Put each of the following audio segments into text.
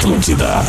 Atlântida.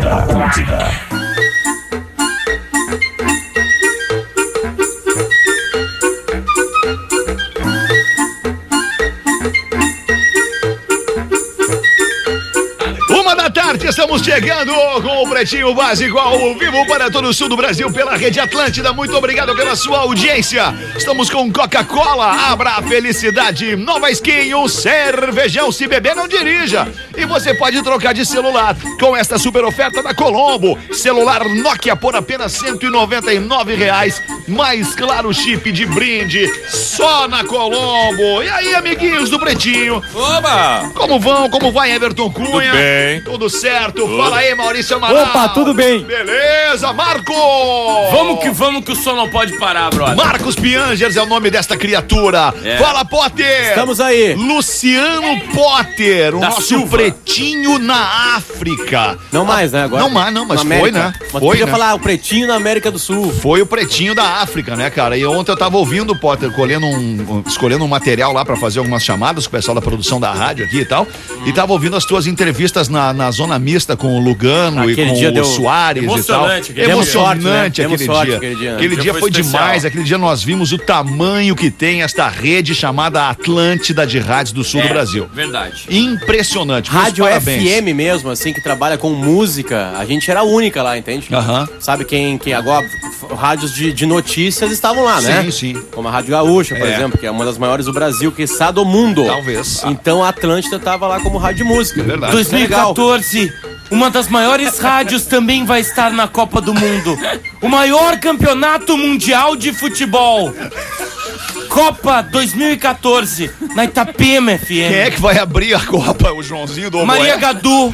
Estamos chegando com o Pretinho Básico ao vivo para todo o sul do Brasil pela Rede Atlântida. Muito obrigado pela sua audiência. Estamos com Coca-Cola, abra a felicidade, Nova Skin, um cervejão, se beber não dirija. E você pode trocar de celular com esta super oferta da Colombo. Celular Nokia por apenas R$199, mais claro chip de brinde, só na Colombo. E aí, amiguinhos do Pretinho? Oba! Como vão? Como vai, Everton Cunha? Tudo bem. Tudo certo. Fala aí, Maurício Amaral. Opa, tudo bem. Beleza, Marco. Vamos que o som não pode parar, brother. Marcos Piangers é o nome desta criatura. Fala, Potter. Estamos aí. Luciano Potter, o Da nosso Silva. Pretinho na África. Não mais, né? Agora. Não, mas Na foi, América. né? Mas Foi, podia né? falar o Pretinho na América do Sul. Foi o Pretinho da África, né, cara? E ontem eu tava ouvindo o Potter, escolhendo um material lá pra fazer algumas chamadas com o pessoal da produção da rádio aqui e tal. E tava ouvindo as tuas entrevistas na zona mista com o Lugano Aquele e dia com deu o Soares e tal. emocionante aquele dia. Emocionante Demos aquele sorte, dia. aquele dia. Aquele Dia dia foi foi especial. demais. Aquele dia nós vimos o tamanho que tem esta rede chamada Atlântida de rádios do sul do Brasil. Verdade. Impressionante. Meus Rádio parabéns. FM mesmo, assim, que trabalha com música. A gente era a única lá, entende? Aham. Sabe quem agora, rádios de notícias estavam lá, né? Sim, sim. Como a Rádio Gaúcha, por exemplo, que é uma das maiores do Brasil, que está do mundo. Talvez. Então a Atlântida tava lá como rádio de música. Verdade. 2014, uma das maiores rádios também vai estar na Copa do Mundo. O maior campeonato mundial de futebol. Copa 2014, na Itapema FM. Quem é que vai abrir a Copa? O Joãozinho do Maria Oboé? Gadu.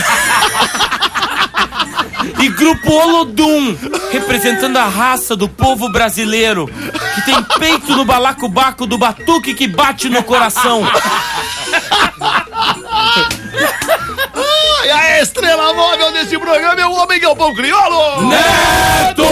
E Grupo Olodum, representando a raça do povo brasileiro, que tem peito no balacobaco do batuque que bate no coração. E a estrela móvel desse programa é o homem que é o pão crioulo! Neto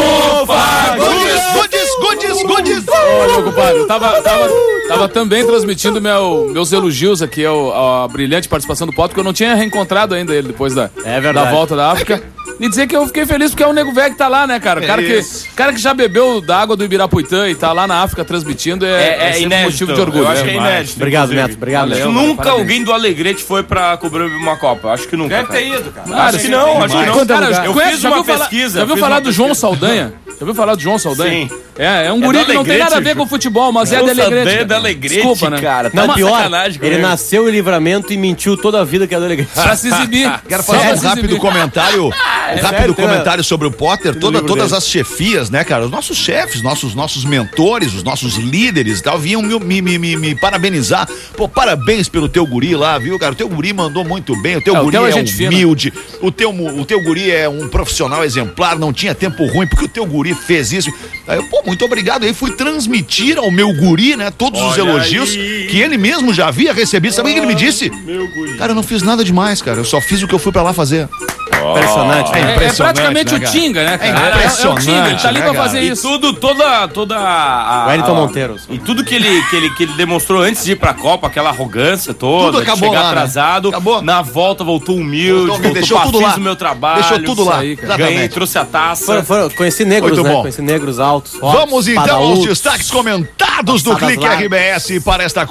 Goodies! Olha, meu compadre, eu tava também transmitindo meus elogios aqui à brilhante participação do Potter, porque eu não tinha reencontrado ainda ele depois da volta da África. E dizer que eu fiquei feliz porque é o Nego Velho que tá lá, né, cara? Cara que já bebeu da água do Ibirapuitã e tá lá na África transmitindo é sempre inédito. motivo de orgulho. Eu acho que é inédito. Obrigado, inclusive. Neto. Obrigado. Acho que nunca alguém do Alegrete foi pra cobrir uma Copa. Acho que nunca. Deve ter ido, cara. Acho que não, acho que não. Cara, Eu conhece, fiz já uma viu falar- pesquisa. Já viu fiz falar uma do João pesquisa. Saldanha? Já viu falar do João Saldanha? Sim. É um guri do que não tem nada a ver Alegrete, com futebol, mas é João de Alegrete. Saldanha cara. é da Alegrete, Desculpa, né? cara. Tá Não, uma pior, sacanagem com ele nasceu em Livramento e mentiu toda a vida que é do Alegrete. Pra se exibir. Quero Só fazer pra um se rápido exibir. comentário. sério, Comentário sobre o Potter, livro todas dele. as chefias, né, cara? Os nossos chefes, nossos mentores, os nossos líderes e tal, vinham me parabenizar. Pô, parabéns pelo teu guri lá, viu, cara? O teu guri mandou muito bem, o teu o guri teu é é gente fina. humilde, o teu guri é um profissional exemplar, não tinha tempo ruim, porque o teu guri fez isso. Aí eu, pô, muito obrigado. Aí fui transmitir ao meu guri, né, todos os elogios que ele mesmo já havia recebido. Sabe o que ele me disse? Meu guri. Cara, eu não fiz nada demais, cara. Eu só fiz o que eu fui pra lá fazer. Impressionante. É É impressionante, praticamente né, o cara? Tinga, né, cara? É impressionante, É o Tinga, ele tá ali né, pra cara? fazer E isso. tudo, toda a... Wellington Monteiro. E tudo que ele demonstrou antes de ir pra Copa, aquela arrogância toda, Tudo acabou de chegar lá, né? atrasado, Acabou. na volta voltou humilde, voltou deixou pra, tudo fiz lá. o meu trabalho. Deixou tudo lá. aí, cara. Ganhei, Exatamente. trouxe a taça. Conheci negros, Muito né? bom. Conheci negros altos. Vamos então aos padaúdos. destaques comentados do Passadas Clique largas. RBS para esta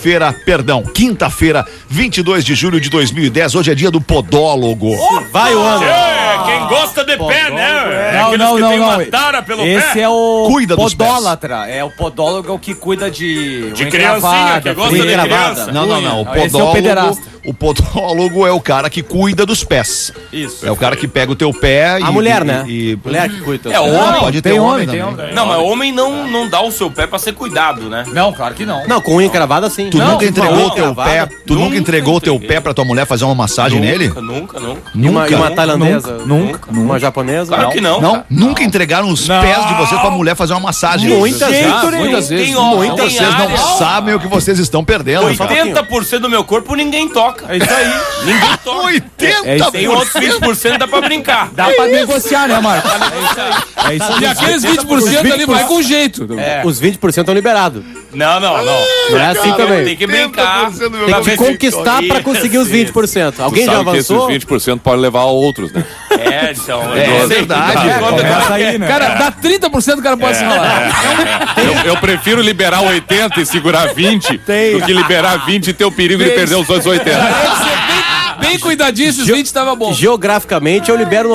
quinta-feira, 22 de julho de 2010. Hoje é dia do podólogo. Vai o ano. Quem gosta de pé, né? Não, Aqueles não, que não, tem não. uma tara pelo Esse pé. é o Cuida dos podólatra. É o podólogo que cuida de De unha criancinha, encravada, que gosta unha de encravada. criança. Não. Esse é o pederasta. O podólogo é o cara que cuida dos pés. Isso. É o cara que pega o teu pé e... A mulher, né? e- Mulher que cuida. É, homem. Pode ter Tem homem homem, tem também. homem. Não, mas homem não dá o seu pé pra ser cuidado, né? Não, claro que não. Não, com unha encravada sim. Tu nunca entregou não, o teu gravada. pé? Tu nunca Nunca entregou o teu entreguei. pé pra tua mulher fazer uma massagem nele? Nunca. E uma Nunca? tailandesa. Nunca. Uma japonesa. Claro que não. Não? cara. Nunca entregaram os pés de vocês pra mulher fazer uma massagem? Muitas Já, vezes. muitas vezes. Tem homem, Então tem vocês não área. sabem o que vocês estão perdendo. 80% do meu corpo ninguém toca. toca. É isso aí. Ninguém toca. 80%. Tem outros 20% dá pra brincar. Dá pra negociar, né, Marcos? É isso aí. E aqueles 20% ali vai com jeito. Os 20% estão liberados. Não. Não é assim também. Tem que brincar. Tem que conquistar pra conseguir os 20%. Alguém já avançou? Que esses 20% pode levar a outros, né? Então. É verdade. Começa aí, né? Cara, dá 30% o cara pode se ralar. Eu prefiro liberar 80 e segurar 20 do que liberar 20 e ter o perigo de perder os outros 80. Bem cuidadinho, esses 20 tava bom. Geograficamente, eu libero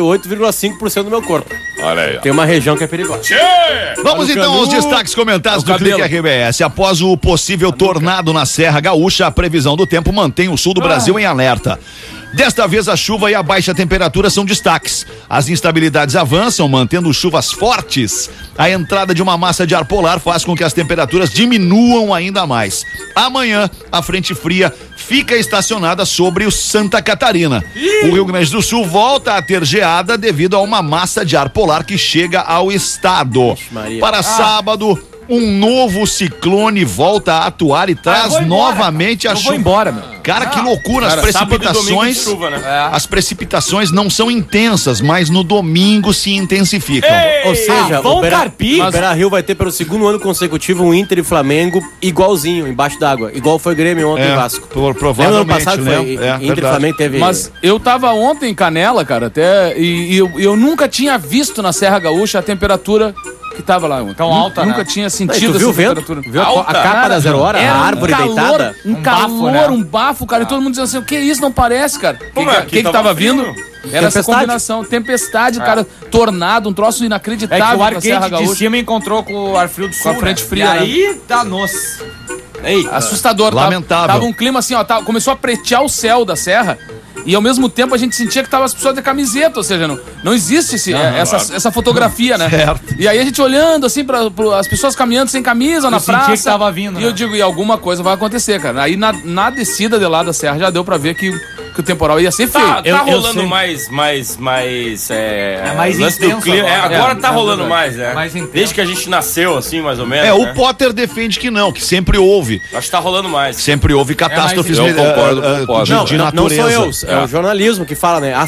98,5% do meu corpo. Olha aí, ó. Tem uma região que é perigosa. Vamos então aos destaques comentados do Clique RBS. Após o possível tornado na Serra Gaúcha, a previsão do tempo mantém o sul do Brasil em alerta. Desta vez, a chuva e a baixa temperatura são destaques. As instabilidades avançam, mantendo chuvas fortes. A entrada de uma massa de ar polar faz com que as temperaturas diminuam ainda mais. Amanhã, a frente fria fica estacionada sobre o Santa Catarina. O Rio Grande do Sul volta a ter geada devido a uma massa de ar polar que chega ao estado. Para sábado, um novo ciclone volta a atuar e traz novamente a chuva. Vou embora, meu. Cara, que loucura, as precipitações, chuva, né? as precipitações não são intensas, mas no domingo se intensificam. Ou seja, vão o Beira-Rio vai ter pelo segundo ano consecutivo um Inter e Flamengo igualzinho, embaixo d'água. Igual foi o Grêmio ontem em Vasco. Provavelmente, Lembra ano passado né? foi Inter e Flamengo teve... Mas eu tava ontem em Canela, cara, até, e eu nunca tinha visto na Serra Gaúcha a temperatura que tava lá ontem. Tão alta, Nunca né? tinha Aí, sentido tu viu o essa vento? temperatura. Viu a capa da 0 hora? Era A árvore deitada? Um bafo, calor, né? um bafo, cara. E todo mundo dizendo assim, o que é isso? Não parece, cara. Como é? O que tava vindo? Era essa Tempestade. combinação. Tempestade, cara. Tornado, um troço É inacreditável que o ar na Serra quente de Gaúcha. cima encontrou com o ar frio do sul, a frente né? fria, E né? aí, danou-se. Assustador. Lamentável. Tava um clima assim, ó. Começou a pretear o céu da serra. E ao mesmo tempo a gente sentia que tava as pessoas de camiseta, ou seja, não existe essa fotografia, né? Certo. E aí a gente olhando assim para as pessoas caminhando sem camisa na sentia praça. que tava vindo, E né? eu digo, e alguma coisa vai acontecer, cara. Aí na descida de lá da serra já deu pra ver que o temporal ia ser feio. Tá rolando mais mais mais lance do intenso clima. agora. Agora tá É rolando verdade. mais, né? Mais intenso. Desde que a gente nasceu, assim, mais ou menos. O né? Potter defende que não, que sempre houve. Acho que tá rolando mais. Sempre houve catástrofes Eu concordo com o Potter. de Não natureza. sou eu, é o jornalismo que fala, né? Há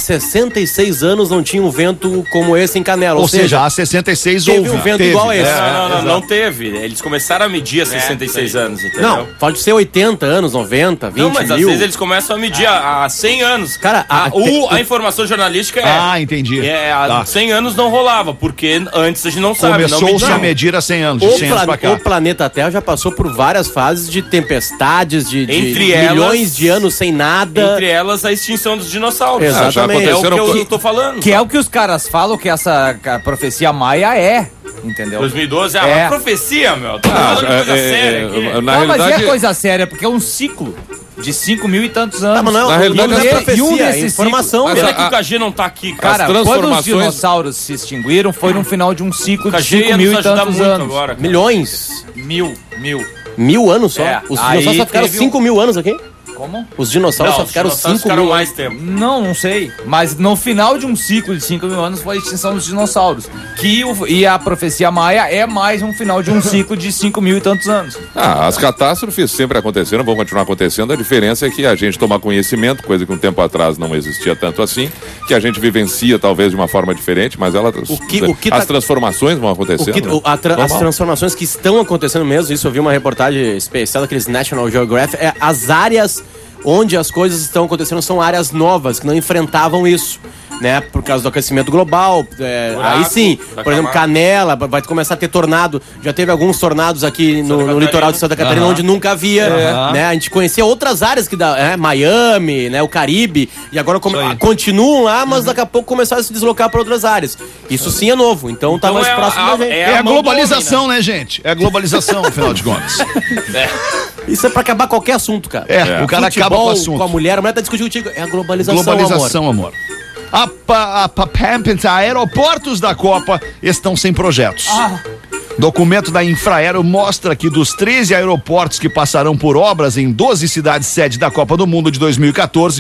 66 anos não tinha um vento como esse em Canela. Ou seja, há 66 teve houve. um vento igual a esse. Não teve. Eles começaram a medir há 66 anos, entendeu? Não, pode ser 80 anos, 90, 20 Não, mas às mil. vezes eles começam a medir há 100 anos. Cara, a informação jornalística Entendi. há Tá. 100 anos não rolava, porque antes a gente não sabe. Começou-se não a medir há 100 anos, de O, 100 anos pra cá. o planeta Terra já passou por várias fases de tempestades, de Entre elas- milhões de anos sem nada. Entre elas, a extinção dos dinossauros. Exatamente. É o que aconteceram eu tô falando. Que é o que os caras falam que essa profecia maia é, entendeu? 2012 É. uma profecia, meu. Tô falando de coisa séria aqui. Na Não, mas realidade, é coisa séria, porque é um ciclo de 5 mil e tantos anos. Tá, mas não, Na realidade, não é e profecia, um é desses informação. ciclos- Como é mesmo. que o KG não tá aqui, cara? Cara, as quando os transformações- dinossauros se extinguiram, foi no final de um ciclo O de KG 5 ia mil nos e ajudar tantos muito anos. agora. cara. Milhões. Mil. 1000 anos só. É, Os aí dinossauros só ficaram teve 5 mil anos aqui. Como? Os dinossauros Não, só os ficaram dinossauros 5 ficaram mil mais tempo. Não sei. Mas no final de um ciclo de 5 mil anos foi a extinção dos dinossauros. E a profecia maia é mais um final de um ciclo de 5 mil e tantos anos. as catástrofes sempre aconteceram, vão continuar acontecendo. A diferença é que a gente toma conhecimento, coisa que um tempo atrás não existia tanto assim, que a gente vivencia talvez de uma forma diferente, mas as transformações vão acontecendo. As transformações que estão acontecendo mesmo, isso eu vi uma reportagem especial daqueles National Geographic, as áreas onde as coisas estão acontecendo são áreas novas, que não enfrentavam isso, né? Por causa do aquecimento global. Aí sim, por exemplo, Canela, vai começar a ter tornado. Já teve alguns tornados aqui no litoral de Santa Catarina, onde nunca havia, né? A gente conhecia outras áreas que Miami, né? O Caribe, e agora continuam lá, mas daqui a pouco começaram a se deslocar para outras áreas. Isso sim é novo, então tá mais próximo da gente. É a globalização, né, gente? É a globalização, afinal de contas. Isso é pra acabar qualquer assunto, cara. O cara acaba com o assunto. Com a mulher tá discutindo contigo. É a globalização, Globalização, amor. Aeroportos da Copa estão sem projetos. Documento da Infraero mostra que dos 13 aeroportos que passarão por obras em 12 cidades sede da Copa do Mundo de 2014,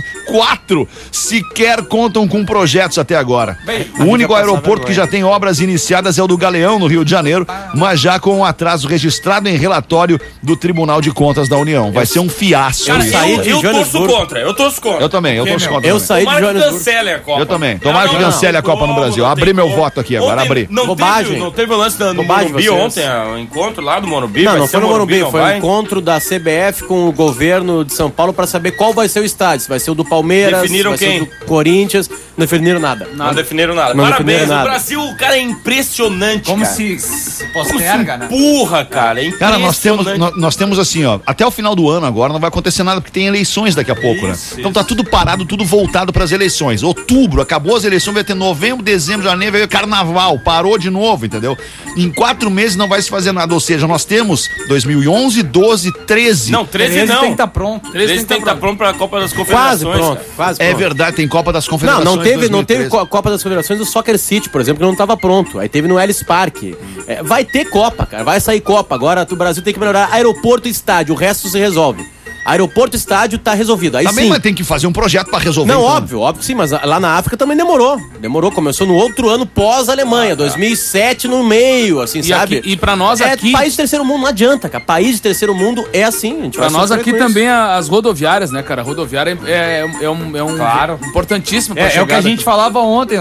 4 sequer contam com projetos até agora. O único aeroporto que já tem obras iniciadas é o do Galeão, no Rio de Janeiro, mas já com um atraso registrado em relatório do Tribunal de Contas da União. Vai ser um fiasco. Cara, eu torço contra. Eu torço contra. Eu também, eu torço contra. Eu saí de Joanesburgo. Cancele a Copa. Eu também. Tomara que cancele a Copa no Brasil. Abri meu voto aqui agora, abri. Bobagem. Não teve o lance no Morumbi ontem, o encontro lá do Morumbi? Não foi no Morumbi, foi um encontro da CBF com o governo de São Paulo pra saber qual vai ser o estádio. Se vai ser o do Palmeiras, definiram vai quem? ser o do Corinthians. Não definiram nada. Não definiram nada. Não Parabéns, definiram nada. O Brasil, cara, é impressionante, Como cara. se posterga, né? Empurra, cara, é Cara, impressionante. nós temos assim, ó, até o final do ano agora não vai acontecer nada porque tem eleições daqui a pouco, né? Então tá tudo parado, tudo voltado pras eleições. Outubro, acabou as eleições, vai ter novembro, dezembro, janeiro, vai ter carnaval, parou de novo, entendeu? Em 4 meses não vai se fazer nada, ou seja, nós temos 2011, 12, 13. Não, 13 não. tem que estar pronto. 13 tem que estar pronto pra Copa das Quase Confederações. pronto, quase É pronto. verdade, tem Copa das Confederações. Não teve 2013. Copa das Confederações do Soccer City, por exemplo, que não estava pronto. Aí teve no Ellis Park. Vai ter Copa, cara. Vai sair Copa. Agora o Brasil tem que melhorar aeroporto e estádio. O resto se resolve. Aeroporto e estádio tá resolvido. Aí Também, sim. mas tem que fazer um projeto pra resolver. Não, então. óbvio que sim, mas lá na África também demorou. Começou no outro ano pós-Alemanha, 2007 no meio, assim, sabe? E pra nós aqui... País de terceiro mundo, não adianta, cara. País de terceiro mundo é assim. A gente Pra vai nós sofrer aqui com isso. também as rodoviárias, né, cara? A rodoviária é um Claro. importantíssimo pra É o que a chegada. gente falava ontem,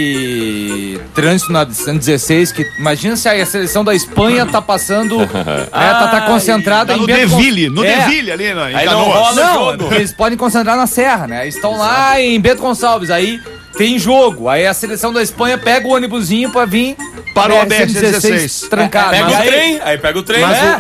aquele trânsito na 116, que imagina se a seleção da Espanha tá passando, tá concentrada Tá em no Bento Deville, no É. Deville ali, né, em Aí não Canoas. rola. Não, eles podem concentrar na Serra, né? Estão lá em Bento Gonçalves, aí tem jogo. Aí a seleção da Espanha pega o ônibusinho pra vir Para o ABS-16 trancado. Pega Mas o aí- trem, aí pega o trem. Mas né?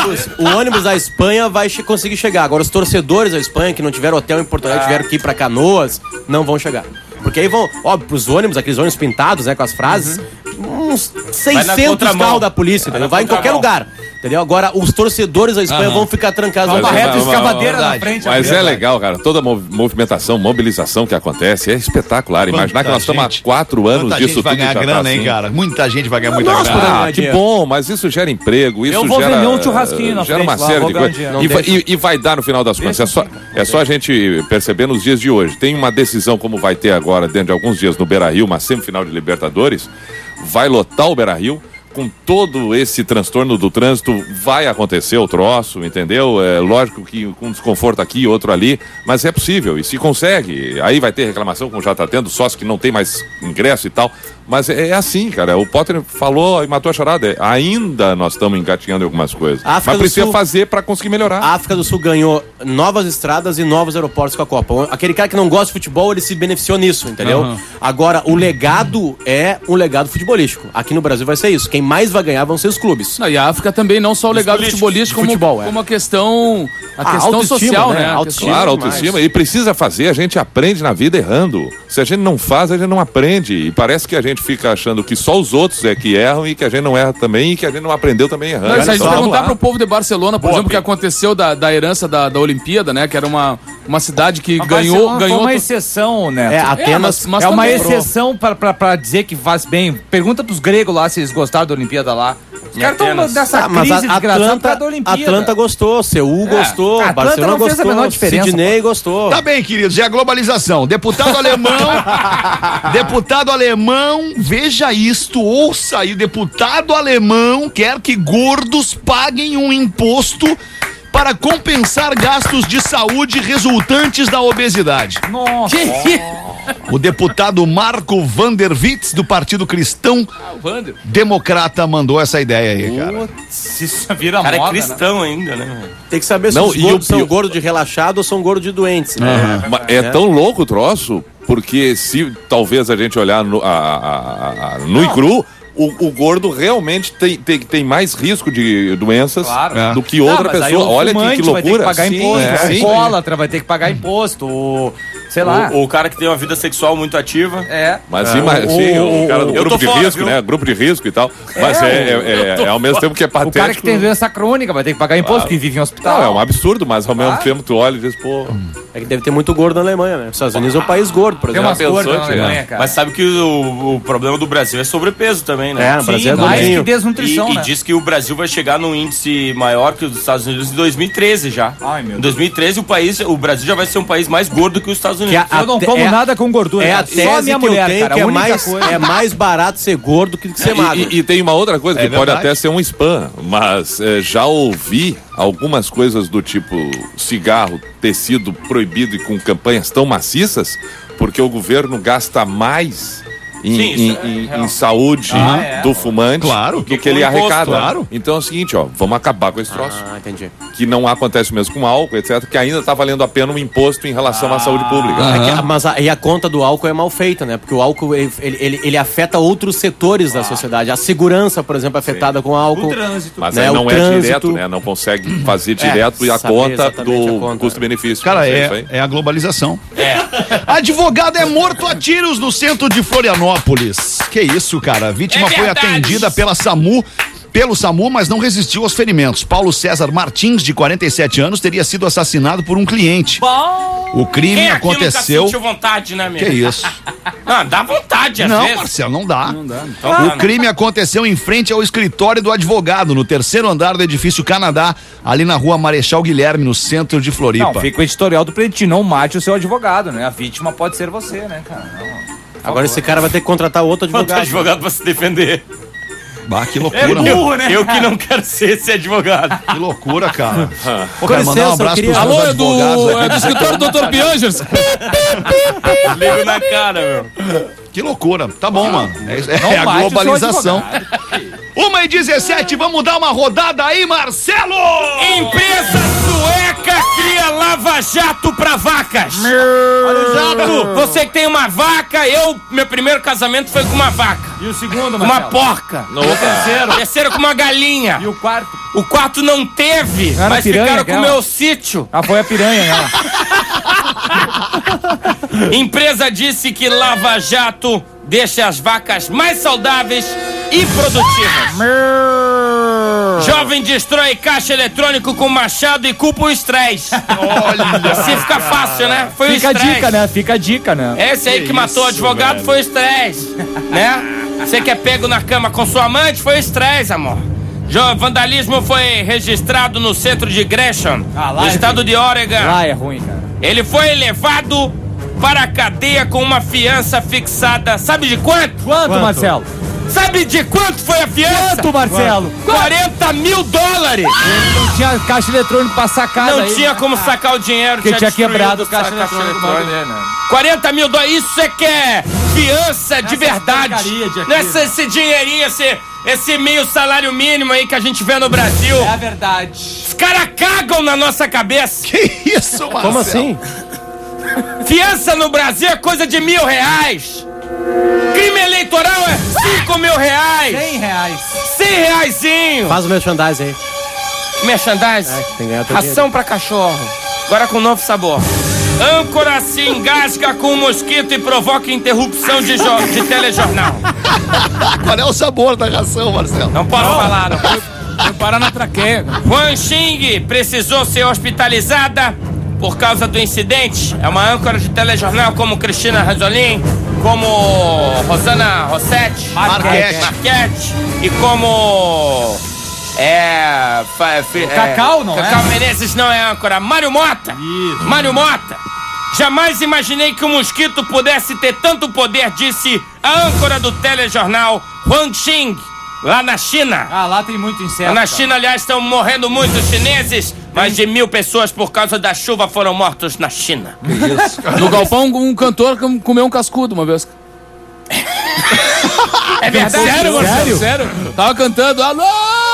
o ônibus da Espanha vai conseguir chegar. Agora, os torcedores da Espanha que não tiveram hotel em Porto Alegre, tiveram que ir pra Canoas, não vão chegar. Porque aí vão, óbvio, pros ônibus, aqueles ônibus pintados, né, com as frases, uns 600 contramão. carros da polícia, entendeu? Vai em qualquer lugar, entendeu? Agora, os torcedores da Espanha vão ficar trancados Uma lá. reta escavadeira na verdade. frente. Mas ali. é legal, cara. Toda movimentação, mobilização que acontece é espetacular. Imaginar que nós estamos há 4 anos Muita disso gente vai tudo. ganhar já tá grana, hein, assim. cara? Muita gente vai ganhar muita Nós grana. podemos- Ah, que bom, mas isso gera emprego, isso Eu vou gera... vender um churrasquinho na gera uma frente lá, série vou de ganhar coisas. dinheiro. E vai dar no final das contas. É só a gente perceber nos dias de hoje. Tem uma decisão como vai ter agora, dentro de alguns dias, no Beira-Rio, uma semifinal de Libertadores. Vai lotar o Beira-Rio. Com todo esse transtorno do trânsito, vai acontecer o troço, entendeu? É lógico que com desconforto aqui e outro ali, mas é possível, e se consegue. Aí vai ter reclamação, como já está tendo, sócio que não tem mais ingresso e tal. Mas é assim, cara. O Potter falou e matou a charada. Ainda nós estamos engatinhando em algumas coisas. A África Mas do precisa Sul- fazer para conseguir melhorar. A África do Sul ganhou novas estradas e novos aeroportos com a Copa. Aquele cara que não gosta de futebol, ele se beneficiou nisso, entendeu? Agora, o legado é um legado futebolístico. Aqui no Brasil vai ser isso. Quem mais vai ganhar vão ser os clubes. Não, e a África também, não só o legado futebolístico, como, futebol, é. como a questão autoestima, social, né? né? A Autoestima. Claro, demais. autoestima. E precisa fazer, a gente aprende na vida errando. Se a gente não faz, a gente não aprende. E parece que a gente fica achando que só os outros é que erram e que a gente não erra também e que a gente não aprendeu também errando. Não, se a gente Então, vamos perguntar lá. pro povo de Barcelona, por exemplo, o que aconteceu da herança da Olimpíada, né? Que era uma cidade que ganhou Foi uma to- exceção, né? É, Atenas... mas É uma também- exceção pra dizer que faz bem. Pergunta pros gregos lá se eles gostaram da Olimpíada lá. Os caras estão Atenas. dessa mas crise desgraçada por causa da Olimpíada. Atlanta gostou, Seul gostou, Atlanta Barcelona não fez a gostou, menor diferença, Sydney gostou. Tá bem, queridos, e a globalização? Deputado alemão, veja isto, ouça aí, deputado alemão quer que gordos paguem um imposto para compensar gastos de saúde resultantes da obesidade. Nossa. O deputado Marco van der Witz, do Partido Cristão Wander. Democrata, mandou essa ideia aí, cara. Se isso vira O cara moda, é cristão ainda, né? Tem que saber se Não, os e gordos o são pior- gordos de relaxado ou são gordos de doentes, né? Mas é tão louco o troço, porque se talvez a gente olhar nu e cru, o gordo realmente tem mais risco de doenças Claro. do que outra mas aí pessoa. o Olha fumante que vai ter loucura. que pagar Sim, imposto, é, o sim. alcoólatra vai ter que pagar imposto, Sei lá. O cara que tem uma vida sexual muito ativa. Mas sim, o cara do grupo de risco, né? Grupo de risco e tal. Mas é ao mesmo tempo que é patético. O cara que tem doença crônica vai ter que pagar imposto, que vive em hospital. Não, é um absurdo, mas ao mesmo tempo tu olha e diz, pô... É que deve ter muito gordo na Alemanha, né? Os Estados Unidos é um país gordo, por exemplo. Tem umas gordas na Alemanha, cara. Mas sabe que o problema do Brasil é sobrepeso também, né? No Brasil é mais gordinho. que desnutrição, E né? diz que o Brasil vai chegar num índice maior que os Estados Unidos em 2013 já. Ai, meu Deus. Em 2013 o Brasil já vai ser um país mais gordo que os Estados Unidos. Eu não como nada com gordura. É a cara. tese Só a minha que mulher, eu tenho, cara. que A única coisa. é mais barato ser gordo que ser magro. E tem uma outra coisa que pode verdade. até ser um spam, mas já ouvi algumas coisas do tipo cigarro ter sido proibido e com campanhas tão maciças porque o governo gasta mais em saúde do fumante do que ele imposto, arrecada. claro. Então é o seguinte, vamos acabar com esse troço. Entendi. Que não acontece mesmo com álcool, etc., que ainda está valendo a pena um imposto em relação à saúde pública. Mas a conta do álcool é mal feita, né? Porque o álcool, ele afeta outros setores da sociedade. A segurança, por exemplo, é afetada com álcool. O trânsito. Mas né, aí não o é trânsito. direto, né? Não consegue fazer direto e a saber conta exatamente do a conta. custo-benefício. Cara, Mas isso aí. é a globalização. Advogado é morto a tiros no centro de Florianópolis. Que isso, cara? A vítima foi atendida pelo SAMU, mas não resistiu aos ferimentos. Paulo César Martins, de 47 anos, teria sido assassinado por um cliente. O crime Quem aqui aconteceu... nunca sentiu vontade, né, amigo? Que isso? Não, dá vontade às Não, vezes. Marcelo, não dá. Então, O crime aconteceu em frente ao escritório do advogado, no 3º andar do edifício Canadá, ali na rua Marechal Guilherme, no centro de Floripa. Não, fica o editorial do Pretinho. Não mate o seu advogado, né? A vítima pode ser você, né, cara? Não. Agora esse cara vai ter que contratar outro outro advogado. advogado pra se defender. Bah, que loucura, burro, né? Eu que não quero ser esse advogado. Que loucura, cara. Pô, Com cara, mandar um licença, abraço eu queria- pros meus Alô, advogados aqui. é do escritório do Dr. Piangers. Ligo na cara, meu. Que loucura. Tá bom, mano. É a mate o seu globalização. 1h17, vamos dar uma rodada aí, Marcelo! Empresa sueca cria lava-jato pra vacas. Jato! Você que tem uma vaca, meu primeiro casamento foi com uma vaca. E o segundo, Uma Marcelo? porca. Terceiro com uma galinha. E o quarto? O quarto não teve, Era mas piranha ficaram com o aquela? meu sítio. Ah, foi a piranha, né? Empresa disse que lava-jato deixa as vacas mais saudáveis e produtivas. Jovem destrói caixa eletrônico com machado e culpa o estresse. Olha. Assim fica fácil, né? Foi Fica o a estresse. dica, né? Fica a dica, né? Esse aí que matou o advogado foi o estresse, né? Você que é pego na cama com sua amante foi o estresse, amor. Vandalismo foi registrado no centro de Gresham, no estado de Oregon. Lá é ruim, cara. Ele foi levado para a cadeia com uma fiança fixada. Sabe de quanto? Quanto, Marcelo? Sabe de quanto foi a fiança? Quanto, Marcelo? 40 mil dólares! Não tinha caixa eletrônico pra sacar Não daí, tinha né? como sacar o dinheiro. Porque tinha destruído quebrado o caixa caixa eletrônico. Né? 40 mil dólares, isso é que é fiança de verdade. porcaria de aqui, Não é esse dinheirinho, esse meio salário mínimo aí que a gente vê no Brasil. É a verdade. Os caras cagam na nossa cabeça. Que isso, Marcelo? Como assim? Fiança no Brasil é coisa de R$1.000. Crime eleitoral é R$5.000. R$100. Faz o merchandising aí. Merchandise. Tem que ganhar teu Ração pra cachorro. Agora com novo sabor. Âncora se engasga com um mosquito e provoca interrupção de telejornal. Qual é o sabor da ração, Marcelo? Não posso falar, não posso. Foi parar na traqueia. Huan Xing precisou ser hospitalizada por causa do incidente. É uma âncora de telejornal como Cristina Ranzolin, como Rosana Rossetti, Marquete e como... Cacau, não é? Cacau Menezes não é âncora. Mário Mota. Isso. Mário Mota. Jamais imaginei que um mosquito pudesse ter tanto poder, disse a âncora do telejornal Huan Xing, lá na China. Ah, lá tem muito inseto. Na China, aliás, estão morrendo muitos chineses. Mais de 1.000 pessoas por causa da chuva foram mortos na China. No galpão, um cantor comeu um cascudo uma vez. É verdade? Sério, Marcelo? Sério? Tava cantando, alô!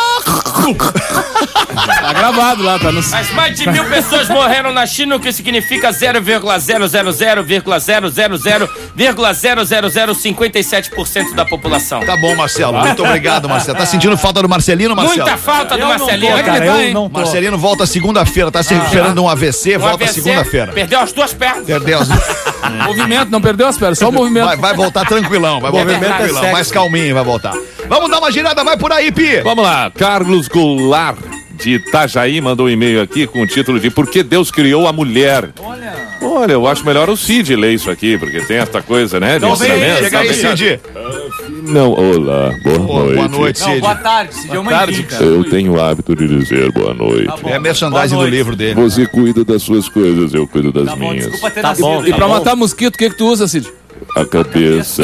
Tá gravado lá, tá no... Mas mais de 1.000 pessoas morreram na China, o que significa 0,000,000 0,00057% da população. Tá bom, Marcelo. Muito obrigado, Marcelo. Tá sentindo falta do Marcelino, Marcelo? Muita falta do Marcelino. Marcelino volta segunda-feira. Tá se recuperando de um AVC, volta segunda-feira. Perdeu as duas pernas. Perdeu as... Movimento, não perdeu as pernas, só o movimento. Vai voltar tranquilão, vai voltar tranquilão. Mais calminho, vai voltar. Vamos dar uma girada, vai por aí, Pi. Vamos lá, Carlos Goulart de Itajaí mandou um e-mail aqui com o título de Por que Deus criou a mulher? Olha, eu acho melhor o Cid ler isso aqui, porque tem essa coisa, né? Então vem, chega aí, Cid. Não, olá, boa noite. Boa noite, Cid. Boa tarde, Cid. É uma dica. Eu tenho o hábito de dizer boa noite. Tá bom. É a merchandising do livro dele. Você cuida das suas coisas, eu cuido das minhas. Desculpa ter nascido. E pra matar mosquito, o que tu usa, Cid? A cabeça.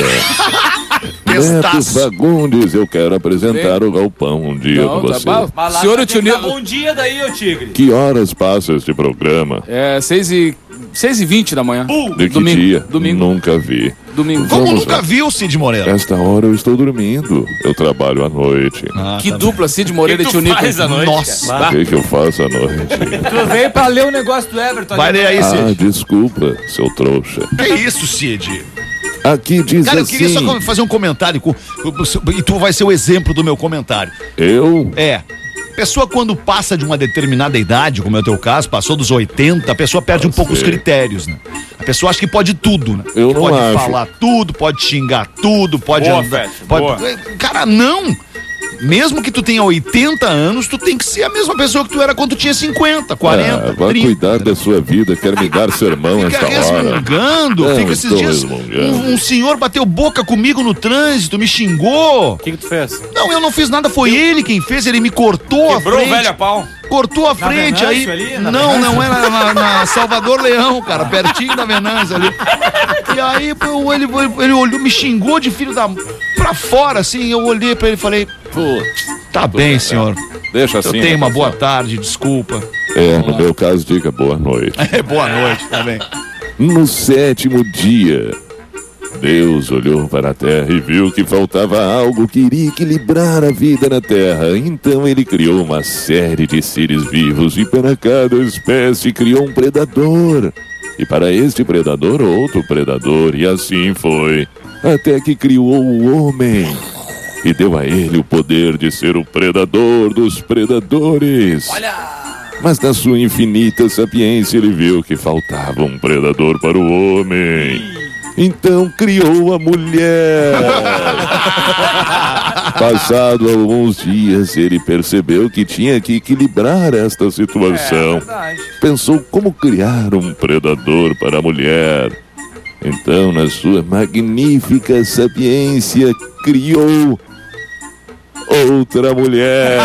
Neto Testaço. Fagundes, eu quero apresentar o galpão um dia com você. Senhor e tio Nilo. Bom dia daí, ô tigre. Que horas passa este programa? É 6h20 da manhã. De que Domingo. dia? Domingo. Nunca vi. Domingo. Como Vamos nunca lá. viu, Cid Moreira? Esta hora eu estou dormindo. Eu trabalho à noite. Que dupla, Cid Moreira e tio Nico. Nossa. O que eu faço à noite? Tu veio pra ler o negócio do Everton. Vai ler aí, Cid. Desculpa, seu trouxa. Que isso, Cid? Aqui diz Cara, eu assim... queria só fazer um comentário e tu vai ser o exemplo do meu comentário. Eu? É. Pessoa quando passa de uma determinada idade, como é o teu caso, passou dos 80, a pessoa perde um pouco os critérios, né? A pessoa acha que pode tudo, né? Eu não pode acho. falar tudo, pode xingar tudo, pode Boa, andar. Fete, Pode... boa. Cara, não! Mesmo que tu tenha 80 anos, tu tem que ser a mesma pessoa que tu era quando tu tinha 50, 40, Vai 30. cuidar da sua vida, quer me dar sermão Fica esta hora. resmungando, Não fica esses estou dias. resmungando. Um senhor bateu boca comigo no trânsito, me xingou. O que tu fez? Não, eu não fiz nada, foi ele quem fez, ele me cortou a Quebrou o frente. velho a pau. Cortou a frente aí. Venâncio ali, na Não era na Salvador Leão, cara, pertinho da Venâncio ali. E aí pô, ele olhou, me xingou de filho da... Pra fora, assim, eu olhei pra ele e falei, tá bem, senhor. Deixa assim. Eu tenho uma né, boa pessoal? tarde, desculpa. No meu caso, diga boa noite. É, boa noite, tá bem. No 7º dia, Deus olhou para a terra e viu que faltava algo que iria equilibrar a vida na terra. Então ele criou uma série de seres vivos e para cada espécie criou um predador. E para este predador, outro predador. E assim foi, até que criou o homem. E deu a ele o poder de ser o predador dos predadores. Mas na sua infinita sapiência ele viu que faltava um predador para o homem. Então criou a mulher. Passado alguns dias, ele percebeu que tinha que equilibrar esta situação. Pensou como criar um predador para a mulher. Então, na sua magnífica sapiência, criou outra mulher.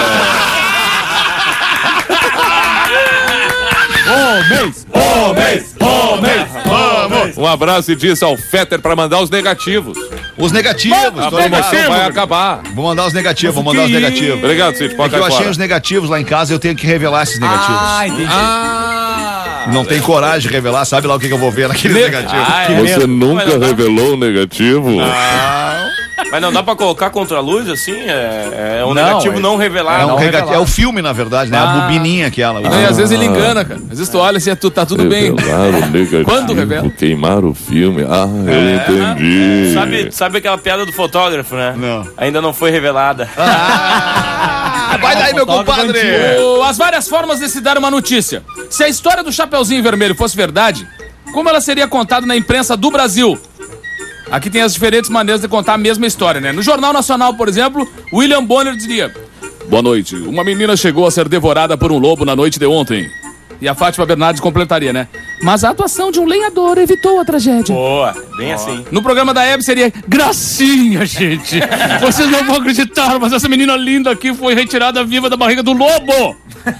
Vamos! Um abraço e disse ao Fetter para mandar os negativos. Os negativos, A tô ligado. promoção vai acabar. Vou mandar os negativos, vou mandar os negativos. Obrigado, Cid. É Pode que eu cair achei fora. os negativos lá em casa e eu tenho que revelar esses negativos. Entendi. Não tem coragem de revelar, sabe lá o que eu vou ver naqueles negativos. Você nunca revelou o negativo? Mas não dá pra colocar contra a luz, assim? É um Não, negativo não revelado. É o filme, na verdade, né? A bobininha aquela. Não, e às vezes ele engana, cara. Às vezes tu olha assim, tá tudo bem. Revelar o negativo. Quando revela? Queimar o filme. Eu entendi. Sabe aquela piada do fotógrafo, né? Não. Ainda não foi revelada. Vai daí, meu compadre! As várias formas de se dar uma notícia. Se a história do Chapeuzinho Vermelho fosse verdade, como ela seria contada na imprensa do Brasil? Aqui tem as diferentes maneiras de contar a mesma história, né? No Jornal Nacional, por exemplo, William Bonner dizia: boa noite, uma menina chegou a ser devorada por um lobo na noite de ontem. E a Fátima Bernardes completaria, né? Mas a atuação de um lenhador evitou a tragédia. Boa, bem assim. No programa da Hebe seria: gracinha, gente. Vocês não vão acreditar, mas essa menina linda aqui foi retirada viva da barriga do lobo.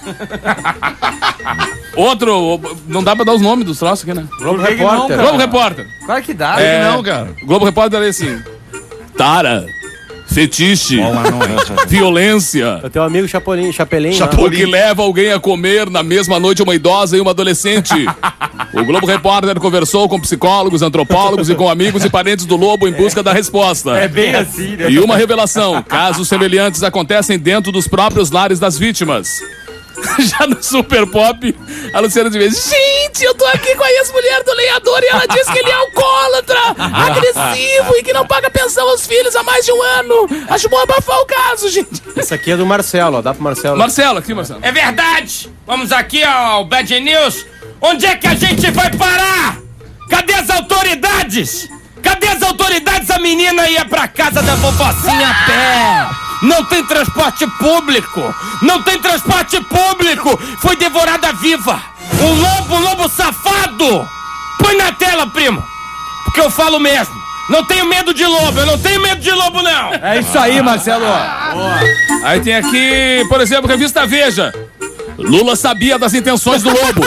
Outro, não dá pra dar os nomes dos troços aqui, né? Globo Repórter. Globo Repórter. Claro que dá. Não, cara. Globo Repórter era assim: tara, fetiche, violência. Eu tenho um amigo Chapolin, Chapelin. O que leva alguém a comer na mesma noite uma idosa e uma adolescente. O Globo Repórter conversou com psicólogos, antropólogos e com amigos e parentes do lobo em busca da resposta. É bem assim, né? E uma revelação: casos semelhantes acontecem dentro dos próprios lares das vítimas. Já no Super Pop, a Luciana de vez: gente, eu tô aqui com a ex-mulher do lenhador e ela disse que ele é alcoólatra. agressivo e que não paga pensão aos filhos há mais de um ano. Acho bom abafar o caso, gente. Esse aqui é do Marcelo, ó. Dá pro Marcelo. Marcelo, aqui, Marcelo. É verdade! Vamos aqui ao Bad News. Onde é que a gente vai parar? Cadê as autoridades? Cadê as autoridades? A menina ia pra casa da vovocinha a pé. Não tem transporte público. Não tem transporte público. Foi devorada viva. Um lobo safado. Põe na tela, primo. Porque eu falo mesmo. Não tenho medo de lobo. Eu não tenho medo de lobo, não. É isso aí, Marcelo. Aí tem aqui, por exemplo, revista Veja. Lula sabia das intenções do lobo.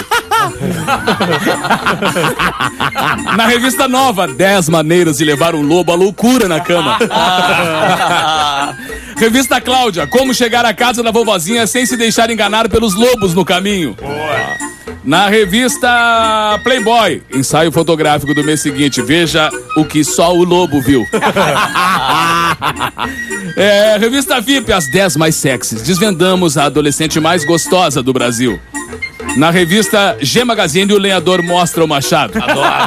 Na revista Nova, 10 maneiras de levar um lobo à loucura na cama. Revista Cláudia, como chegar à casa da vovozinha sem se deixar enganar pelos lobos no caminho. Na revista Playboy, ensaio fotográfico do mês seguinte, veja o que só o lobo viu. Revista VIP, as 10 mais sexys, desvendamos a adolescente mais gostosa do Brasil. Na revista G Magazine, o lenhador mostra o machado. Adoro.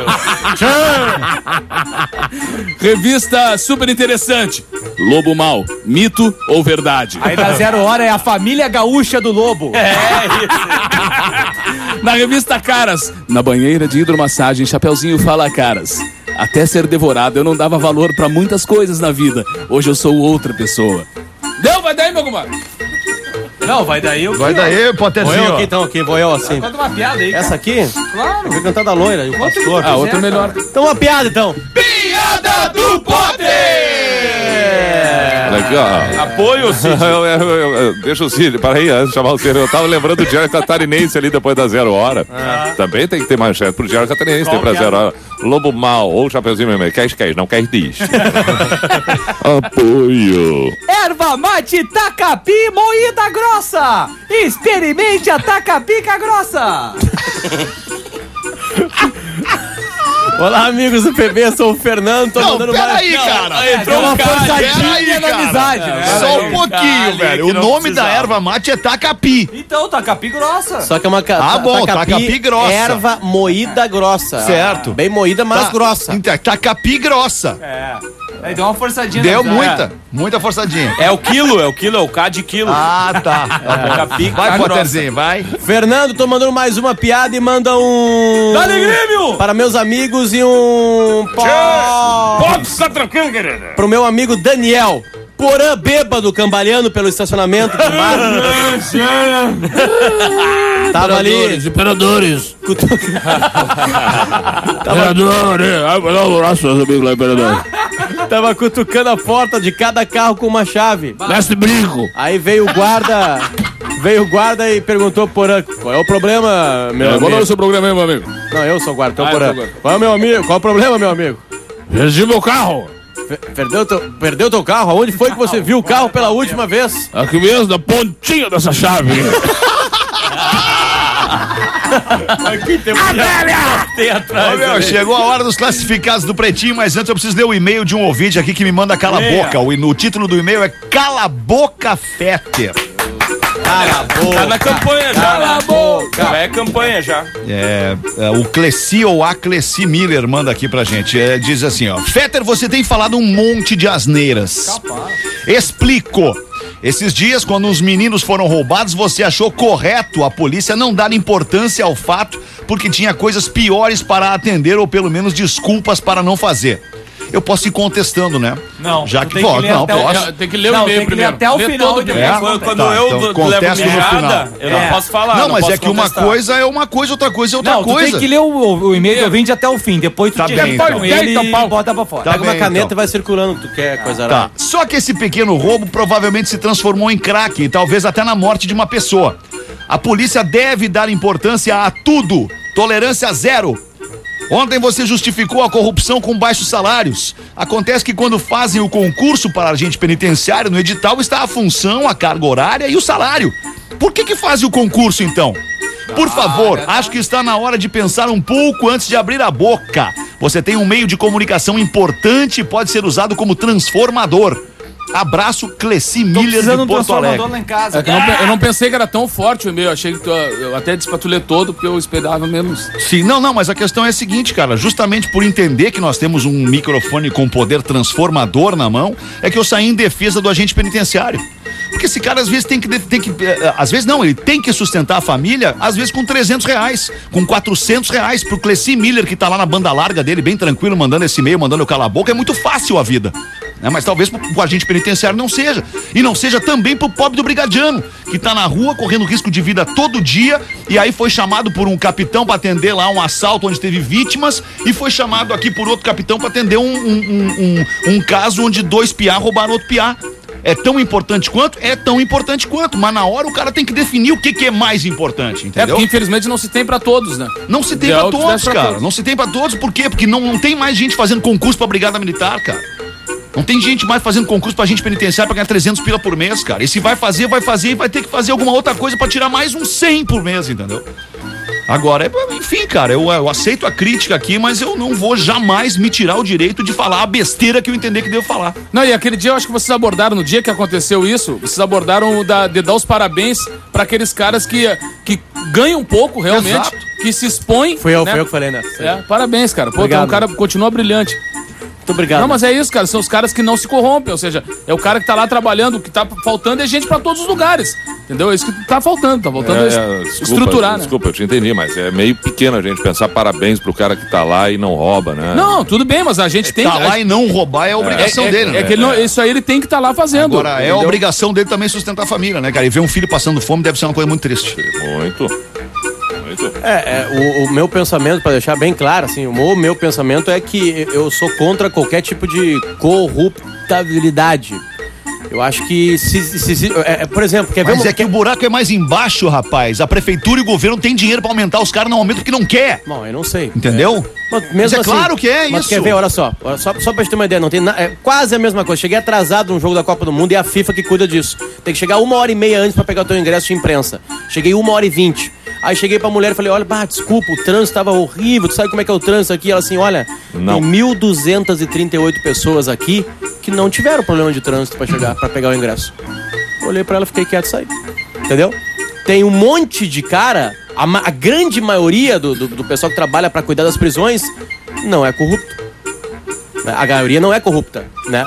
Revista super interessante, Lobo Mal, mito ou verdade? Aí da 0 hora é a família gaúcha do lobo. É isso. Na revista Caras, na banheira de hidromassagem, Chapeuzinho fala Caras. Até ser devorado, eu não dava valor pra muitas coisas na vida. Hoje eu sou outra pessoa. Deu? Vai daí, meu compadre. Não, vai daí. Vai daí, Potterzinho. Vou eu aqui, então, aqui. Vou eu assim. Conta uma piada aí. Essa aqui? Claro. Eu vou cantar da loira e o pastor. Ah, outra melhor. Então uma piada, então. Piada do Potter! Olha aqui, ó. Apoio, Cid. Deixa o Cid, para aí, antes de chamar o Cid. Eu tava lembrando do Diário Catarinense ali depois da 0 hora. Também tem que ter manchete pro Diário Catarinense, tem pra 0 hora. Lobo Mal, ou Chapeuzinho mesmo. Quer, não quer, diz. Apoio. Erva mate tacapi moída grossa. Experimente a tacapica grossa. Olá, amigos do PB, sou o Fernando, tô mandando mais... Peraí, cara. Entrou uma forçadinha Peraí, na cara. amizade, né? Só um pouquinho, velho. O nome da erva mate é tacapi. Então, tacapi grossa. Só que é uma tacapi grossa. Erva moída grossa. Certo. Bem moída, mas grossa. Tacapi grossa. Aí deu uma forçadinha. Deu na muita forçadinha. É o K de quilo. Ah, tá. Vai, Potterzinho, vai. Fernando, tô mandando mais uma piada e manda um... Dale, Grêmio! Para meus amigos e um... Pode ficar tranquilo, querido. Pro meu amigo Daniel. Porã bêbado, cambaleando pelo estacionamento do mar. Tava ali... Imperadores. Tava cutucando a porta de cada carro com uma chave. Mestre Brinco. Aí veio o guarda... Veio o guarda e perguntou pro Porã: qual é o problema, meu amigo? Qual é o seu programa aí, meu amigo? Não, eu sou o guarda, então eu Porã. sou o guarda. Qual é o meu amigo? Qual é o problema, meu amigo? Perdi meu carro. Perdeu teu carro? Aonde foi que você viu o carro pela última vez? Aqui mesmo, da pontinha dessa chave. Aqui tem Tem atrás. Chegou a hora dos classificados do Pretinho, mas antes eu preciso ler o e-mail de um ouvinte aqui que me manda Cala a Boca. O título do e-mail é Cala a Boca Fetter. Cala a boca. Tá na campanha já. Cala a boca. Já é campanha já. O Cleci ou a Cleci Miller manda aqui pra gente. Diz assim, ó: Fetter, você tem falado um monte de asneiras. Explico. Esses dias, quando os meninos foram roubados, você achou correto a polícia não dar importância ao fato porque tinha coisas piores para atender ou pelo menos desculpas para não fazer. Eu posso ir contestando, né? Não. Já que tem que ler até posso. Tem que ler o e-mail primeiro. Até o final. todo Quando Tá, eu então levo contesto no mijada, final. eu não posso falar. Não, mas posso é que uma contestar. coisa é uma coisa, outra coisa é outra Não, tu coisa. tem que ler o e-mail do ouvinte até o fim. Depois tu Tá tira bem, com então. ele Então, e bota pra fora. Tá Pega uma bem, caneta então. e vai circulando o que tu quer, coisa Tá. arada. Só que esse pequeno roubo provavelmente se transformou em crack e talvez até na morte de uma pessoa. A polícia deve dar importância a tudo. Tolerância zero. Ontem você justificou a corrupção com baixos salários. Acontece que quando fazem o concurso para agente penitenciário, no edital está a função, a carga horária e o salário. Por que fazem o concurso então? Por favor, acho que está na hora de pensar um pouco antes de abrir a boca. Você tem um meio de comunicação importante e pode ser usado como transformador. Abraço, Cleci Miller de Porto Alegre. Lá em casa. Eu não pensei que era tão forte o e-mail. Achei que eu até disse pra tu ler todo, porque eu esperava menos. Sim, não, mas a questão é a seguinte, cara. Justamente por entender que nós temos um microfone com poder transformador na mão, é que eu saí em defesa do agente penitenciário. Porque esse cara às vezes tem que às vezes não, ele tem que sustentar a família, às vezes com R$300, com R$400 pro Cleci Miller, que tá lá na banda larga dele, bem tranquilo, mandando esse e-mail, mandando eu calar a boca, é muito fácil a vida. Mas talvez pro agente penitenciário não seja. E não seja também pro pobre do brigadiano, que tá na rua correndo risco de vida todo dia, e aí foi chamado por um capitão para atender lá um assalto onde teve vítimas, e foi chamado aqui por outro capitão para atender um caso onde 2 piá roubaram outro piá. É tão importante quanto? É tão importante quanto, mas na hora o cara tem que definir o que é mais importante, entendeu? Porque infelizmente não se tem pra todos, né? Não se tem pra todos, cara. Não se tem pra todos, por quê? Porque não tem mais gente fazendo concurso pra Brigada Militar, cara. Não tem gente mais fazendo concurso pra gente penitenciária pra ganhar 300 pila por mês, cara. E se vai fazer e vai ter que fazer alguma outra coisa pra tirar mais uns 100 por mês, entendeu? Agora, enfim, cara, eu aceito a crítica aqui, mas eu não vou jamais me tirar o direito de falar a besteira que eu entender que devo falar. Não, e aquele dia eu acho que vocês abordaram, no dia que aconteceu isso, vocês abordaram de dar os parabéns pra aqueles caras que ganham pouco, realmente, exato, que se expõem. Foi eu que falei, né? Parabéns, cara. Pô, obrigado. Um cara continua brilhante. Muito obrigado. Não, mas é isso, cara. São os caras que não se corrompem. Ou seja, é o cara que tá lá trabalhando, o que tá faltando é gente pra todos os lugares. Entendeu? É isso que tá faltando. Tá faltando estruturar, né? Desculpa, eu te entendi, mas é meio pequeno a gente pensar parabéns pro cara que tá lá e não rouba, né? Não, tudo bem, mas a gente tem que... Tá lá e não roubar é a obrigação dele, né? É que ele não, isso aí ele tem que estar lá fazendo. Agora, é a obrigação dele também sustentar a família, né, cara? E ver um filho passando fome deve ser uma coisa muito triste. Muito. O meu pensamento, para deixar bem claro, assim, o meu pensamento é que eu sou contra qualquer tipo de corruptabilidade. Eu acho que por exemplo, quer ver? Mas que o buraco é mais embaixo, rapaz. A prefeitura e o governo têm dinheiro pra aumentar os caras, não aumentam porque não quer. Não, eu não sei. Entendeu? Mas é assim, claro que é mas isso. Quer ver? Olha só pra gente ter uma ideia, não tem é quase a mesma coisa. Cheguei atrasado num jogo da Copa do Mundo e é a FIFA que cuida disso. Tem que chegar 1h30 antes pra pegar o teu ingresso de imprensa. Cheguei 1h20. Aí cheguei pra mulher e falei, olha, desculpa, o trânsito tava horrível, tu sabe como é que é o trânsito aqui? Ela assim, olha, tem 1.238 pessoas aqui que não tiveram problema de trânsito pra pegar o ingresso. Olhei pra ela, fiquei quieto e saí. Entendeu? Tem um monte de cara, a grande maioria do pessoal que trabalha pra cuidar das prisões não é corrupto. A maioria não é corrupta, né?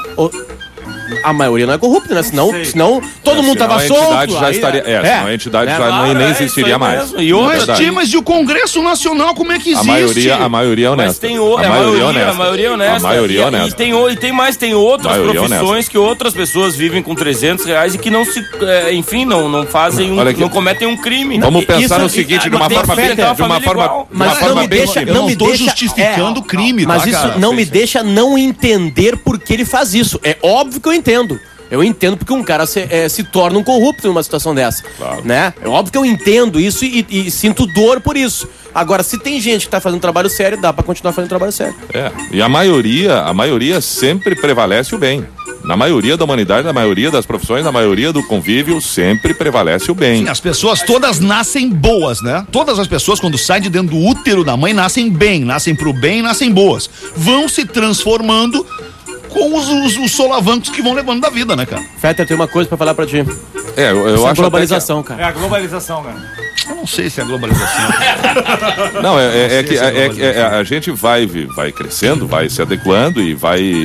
A maioria não é corrupta, né? Senão todo mundo tava solto. A entidade já estaria. Senão a entidade já nem existiria mais. Mas e o Congresso Nacional, como é que existe? A maioria é honesta. Mas tem a maioria é honesta. A maioria é honesta. E tem outras profissões que outras pessoas vivem com R$300 e que não se. Enfim, não fazem não cometem um crime. Vamos pensar no seguinte, de uma forma bem. Mas não me deixa. Eu não estou justificando o crime, mas isso não me deixa não entender por que ele faz isso. É óbvio que eu entendo. Eu entendo porque um cara se torna um corrupto numa situação dessa, claro, né? É óbvio que eu entendo isso e sinto dor por isso. Agora, se tem gente que tá fazendo trabalho sério, dá pra continuar fazendo trabalho sério. E a maioria sempre prevalece o bem. Na maioria da humanidade, na maioria das profissões, na maioria do convívio, sempre prevalece o bem. Sim, as pessoas todas nascem boas, né? Todas as pessoas, quando saem de dentro do útero da mãe, nascem bem, nascem pro bem, nascem boas. Vão se transformando com os solavancos que vão levando da vida, né, cara? Fetter, tem uma coisa pra falar pra ti. Eu acho a globalização, cara. É a globalização, cara. Eu não sei se é a globalização. Não, que a gente vai crescendo, vai se adequando e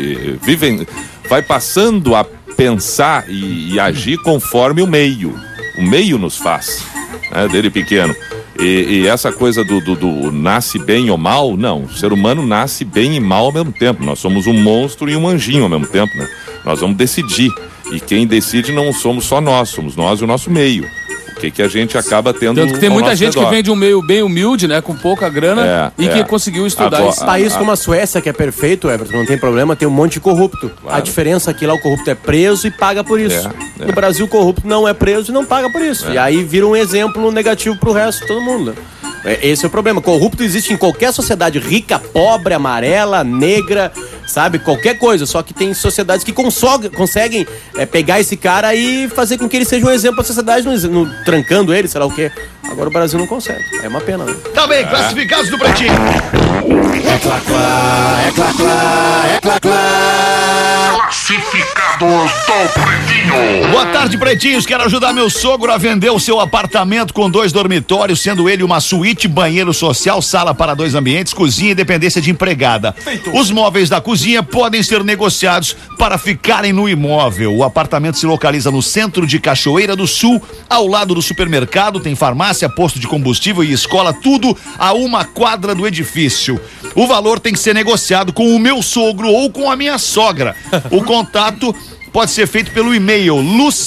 vai passando a pensar e agir conforme o meio. O meio nos faz, né, dele pequeno. E essa coisa do nasce bem ou mal, não. O ser humano nasce bem e mal ao mesmo tempo. Nós somos um monstro e um anjinho ao mesmo tempo, né? Nós vamos decidir. E quem decide não somos só nós, somos nós e o nosso meio. O que a gente acaba tendo. Tanto que tem muita gente que vem de um meio bem humilde, né? Com pouca grana que conseguiu estudar isso. País como a Suécia, que é perfeito, Everton, não tem problema, tem um monte de corrupto. Claro. A diferença é que lá o corrupto é preso e paga por isso. No Brasil, o corrupto não é preso e não paga por isso. E aí vira um exemplo negativo pro resto de todo mundo. Esse é o problema. Corrupto existe em qualquer sociedade, rica, pobre, amarela, negra, sabe? Qualquer coisa. Só que tem sociedades que conseguem pegar esse cara e fazer com que ele seja um exemplo pra sociedade, trancando ele, sei lá o quê. Agora o Brasil não consegue. É uma pena, né? Tá bem, classificados do Pretinho. É clá, clá, é clá, clá, é clá, clá. Classificados. do Pretinho. Boa tarde, pretinhos. Quero ajudar meu sogro a vender o seu apartamento com 2 dormitórios, sendo ele uma suíte, banheiro social, sala para 2 ambientes, cozinha e dependência de empregada. Os móveis da cozinha podem ser negociados para ficarem no imóvel. O apartamento se localiza no centro de Cachoeira do Sul, ao lado do supermercado, tem farmácia, posto de combustível e escola, tudo a 1 quadra do edifício. O valor tem que ser negociado com o meu sogro ou com a minha sogra. O contato pode ser feito pelo e-mail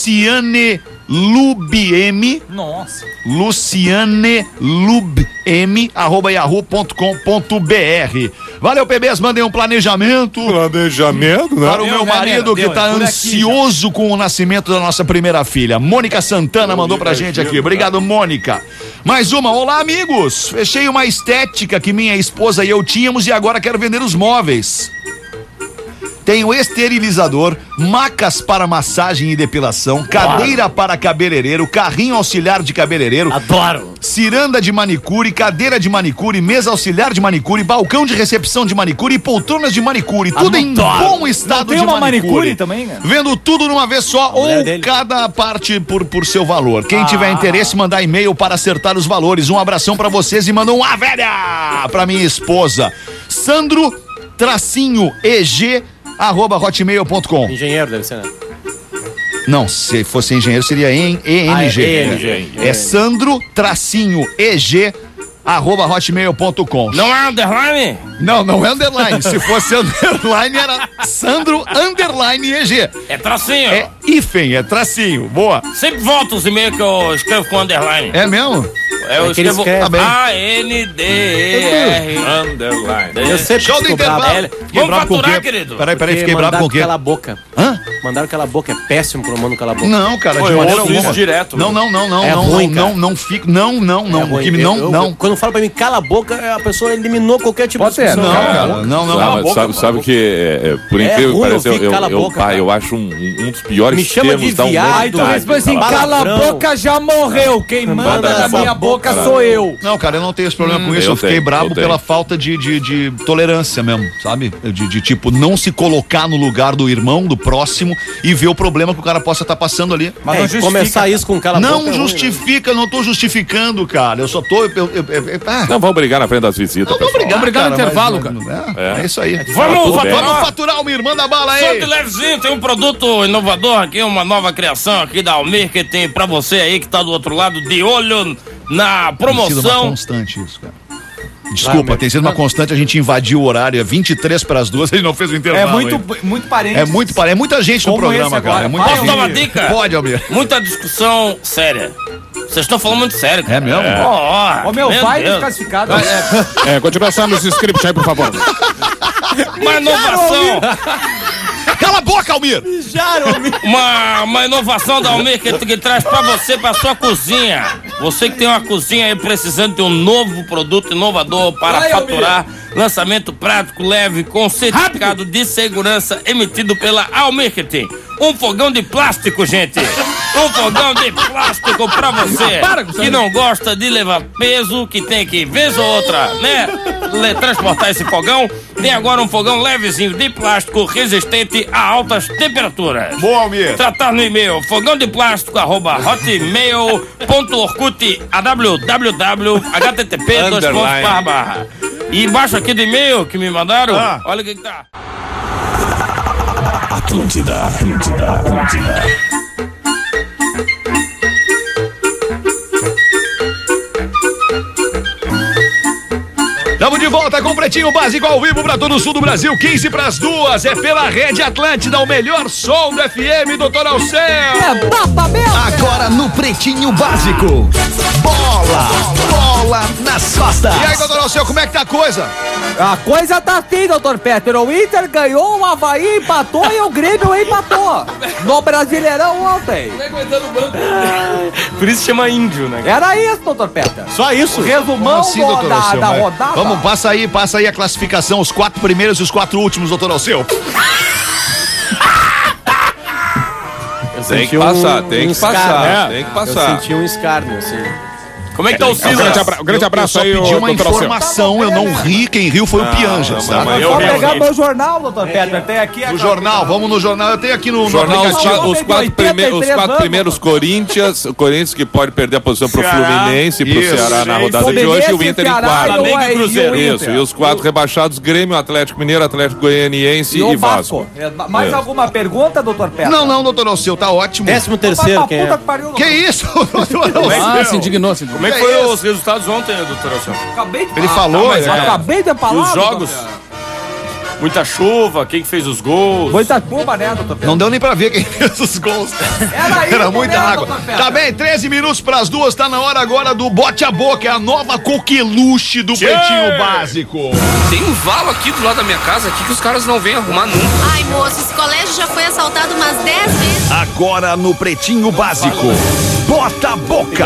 lucianelubm@yahoo.com.br. Valeu, PBs, mandem um planejamento. Planejamento, né? Para o meu marido que tá ansioso com o nascimento da nossa primeira filha. Mônica Santana mandou pra gente aqui. Obrigado, Mônica. Mais uma. Olá, amigos. Fechei uma estética que minha esposa e eu tínhamos e agora quero vender os móveis. Tenho esterilizador, macas para massagem e depilação, cadeira para cabeleireiro, carrinho auxiliar de cabeleireiro. Adoro! Ciranda de manicure, cadeira de manicure, mesa auxiliar de manicure, balcão de recepção de manicure e poltronas de manicure. Tudo em bom estado de manicure também, né? Vendo tudo numa vez só ou cada parte por seu valor. Quem tiver interesse, mandar e-mail para acertar os valores. Um abração pra vocês e manda um velha pra minha esposa. Sandro-EG@hotmail.com. Engenheiro deve ser, né? Não, se fosse engenheiro seria ENG. É Sandro-EG@hotmail.com. Não é underline? Não é underline. Se fosse underline era Sandro_EG. É tracinho. É hífen, é tracinho. Boa. Sempre volta os e-mails que eu escrevo com underline. É mesmo? Eu escrevo ANDER underline. Eu sempre Show do intervalo. Vamos faturar, querido. Peraí, fiquei bravo com o quê? Cala a boca. Hã? Mandaram cala a boca, é péssimo quando manda cala a boca. Não, cara, Pô, de maneira ouço isso alguma. direto. Não. É ruim, cara. Não fica. Não. Quando fala pra mim cala a boca, a pessoa eliminou qualquer tipo de discussão. Não, cara. Não. Sabe que, por incrível que pareça, eu acho um dos piores Me chama termos de da viado. humanidade. Aí tu responde assim, Palavrão. cala a boca, já morreu. Quem manda na minha boca cara. sou eu. Não, cara, eu não tenho esse problema com isso. Eu fiquei brabo pela falta de tolerância mesmo, sabe? De tipo, não se colocar no lugar do irmão, do próximo e ver o problema que o cara possa estar passando ali. Mas não justifica. Começar isso com cala a boca. Não justifica, não tô justificando, cara. Eu só tô. Não, vamos brigar na frente das visitas, Vamos pessoal. brigar, no intervalo, cara. É isso aí. Vamos faturar, Almir, manda bala Só aí. de levezinho, tem um produto inovador aqui, uma nova criação aqui da Almir que tem pra você aí que tá do outro lado, de olho na Tem sido uma promoção. constante isso, cara. Desculpa, tem sido uma constante, a gente invadiu o horário, é 23:02, a gente não fez o intervalo. É muito parente. É muita gente no Como programa, esse cara. agora. É muita Posso gente. dar uma dica? Pode, Almir. Muita discussão séria. Vocês estão falando muito sério, cara. É mesmo? Ô, meu, vai Deus. desclassificado. Continuação dos scripts aí, por favor. Uma inovação. Cala a boca, Almir! Uma inovação da Almir que traz pra você, pra sua cozinha. Você que tem uma cozinha aí precisando de um novo produto inovador para faturar. Lançamento prático, leve, com certificado de segurança emitido pela Almir. Um fogão de plástico, gente. Um fogão de plástico pra você que não gosta de levar peso, que tem que, vez ou outra, né, transportar esse fogão. Tem agora um fogão levezinho de plástico resistente a altas temperaturas. Boa, Almir. Tratar no e-mail fogãodeplástico@hotmail.orkut www.http E embaixo aqui do e-mail que me mandaram, olha o que tá. Atlântida. Estamos de volta com o Pretinho Básico ao vivo para todo o sul do Brasil, 15:02. É pela Rede Atlântida, o melhor som do FM, doutor Alceu. Agora no Pretinho Básico. Bola nas costas. E aí, doutor Alceu, como é que tá a coisa? A coisa tá assim, doutor Peter. O Inter ganhou, o Avaí empatou e o Grêmio empatou. No Brasileirão ontem. Por isso chama índio, né? Era isso, doutor Peter. Só isso? O resumão doutor Alceu, da vai. rodada. Vamos, passa aí a classificação, os 4 primeiros e os 4 últimos, doutor Alceu. Tem que passar, tem que passar. Eu senti um escárnio, assim. Como é que tá o Silas? Um grande abraço aí, eu pedi uma informação, eu não ri, quem riu foi o Pianjas, tá? Eu vou pegar meu jornal, doutor Peter, tem aqui... No jornal, vamos no jornal, eu tenho aqui no jornal aplicativo. os quatro primeiros Corinthians, o Corinthians que pode perder a posição pro Fluminense e pro Ceará na rodada de hoje, e o Inter em quarto. Flamengo e Cruzeiro. Isso, e os 4 rebaixados, Grêmio, Atlético Mineiro, Atlético Goianiense e Vasco. Mais alguma pergunta, doutor Peter? Não, doutor Alceu, tá ótimo. 13º, quem é? Que isso, doutor Ah, se Alceu? indignou. Como é que foi os resultados ontem, doutor Alceu? Acabei de Ele falou, Acabei de falar. E os jogos? Muita chuva, quem que fez os gols? Muita chuva, né, doutor Peter? Não deu nem pra ver quem fez os gols. Era muita água. Tá bem, 13 minutos pras 2, tá na hora agora do Bote a Boca, é a nova coqueluche do Pretinho Básico. Tem um valo aqui do lado da minha casa aqui que os caras não vêm arrumar nunca. Ai, moço, esse colégio já foi assaltado umas 10 vezes. Agora no Pretinho Básico, Bota a Boca.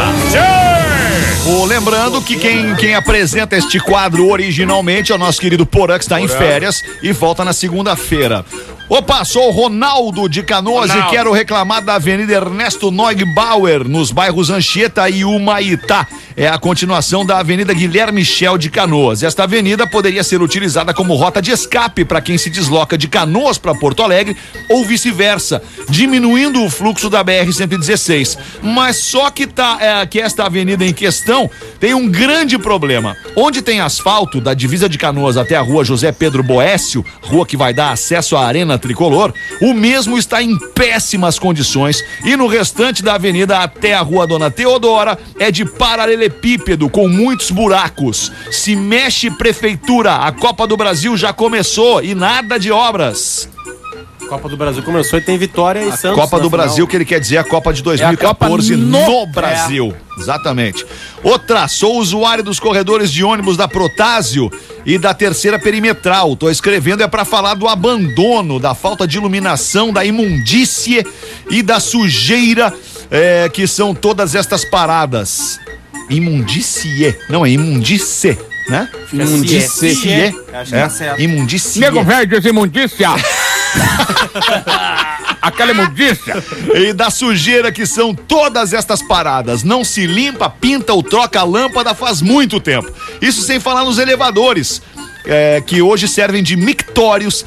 Lembrando que quem apresenta este quadro originalmente é o nosso querido Porã, que está em férias e volta na segunda-feira. Opa, sou o Ronaldo de Canoas e quero reclamar da Avenida Ernesto Neugbauer, nos bairros Anchieta e Humaitá. É a continuação da Avenida Guilherme Michel de Canoas. Esta avenida poderia ser utilizada como rota de escape para quem se desloca de Canoas para Porto Alegre ou vice-versa, diminuindo o fluxo da BR-116. Mas só que esta avenida em questão tem um grande problema. Onde tem asfalto, da divisa de Canoas até a rua José Pedro Boécio, rua que vai dar acesso à Arena Tricolor, o mesmo está em péssimas condições, e no restante da avenida até a rua Dona Teodora é de paralelepípedo com muitos buracos. Se mexe, prefeitura, a Copa do Brasil já começou e nada de obras. Copa do Brasil começou e tem Vitória e Santos. Copa do Brasil, que ele quer dizer a Copa de 2014 no Brasil. Exatamente. Outra, sou usuário dos corredores de ônibus da Protásio e da Terceira Perimetral. Tô escrevendo para falar do abandono, da falta de iluminação, da imundície e da sujeira que são todas estas paradas. Imundície, não é imundície, né? Imundície. Imundície. Nego velho de imundícia. Aquela imundícia. E da sujeira que são todas estas paradas. Não se limpa, pinta ou troca a lâmpada faz muito tempo. Isso sem falar nos elevadores, que hoje servem de mictórios.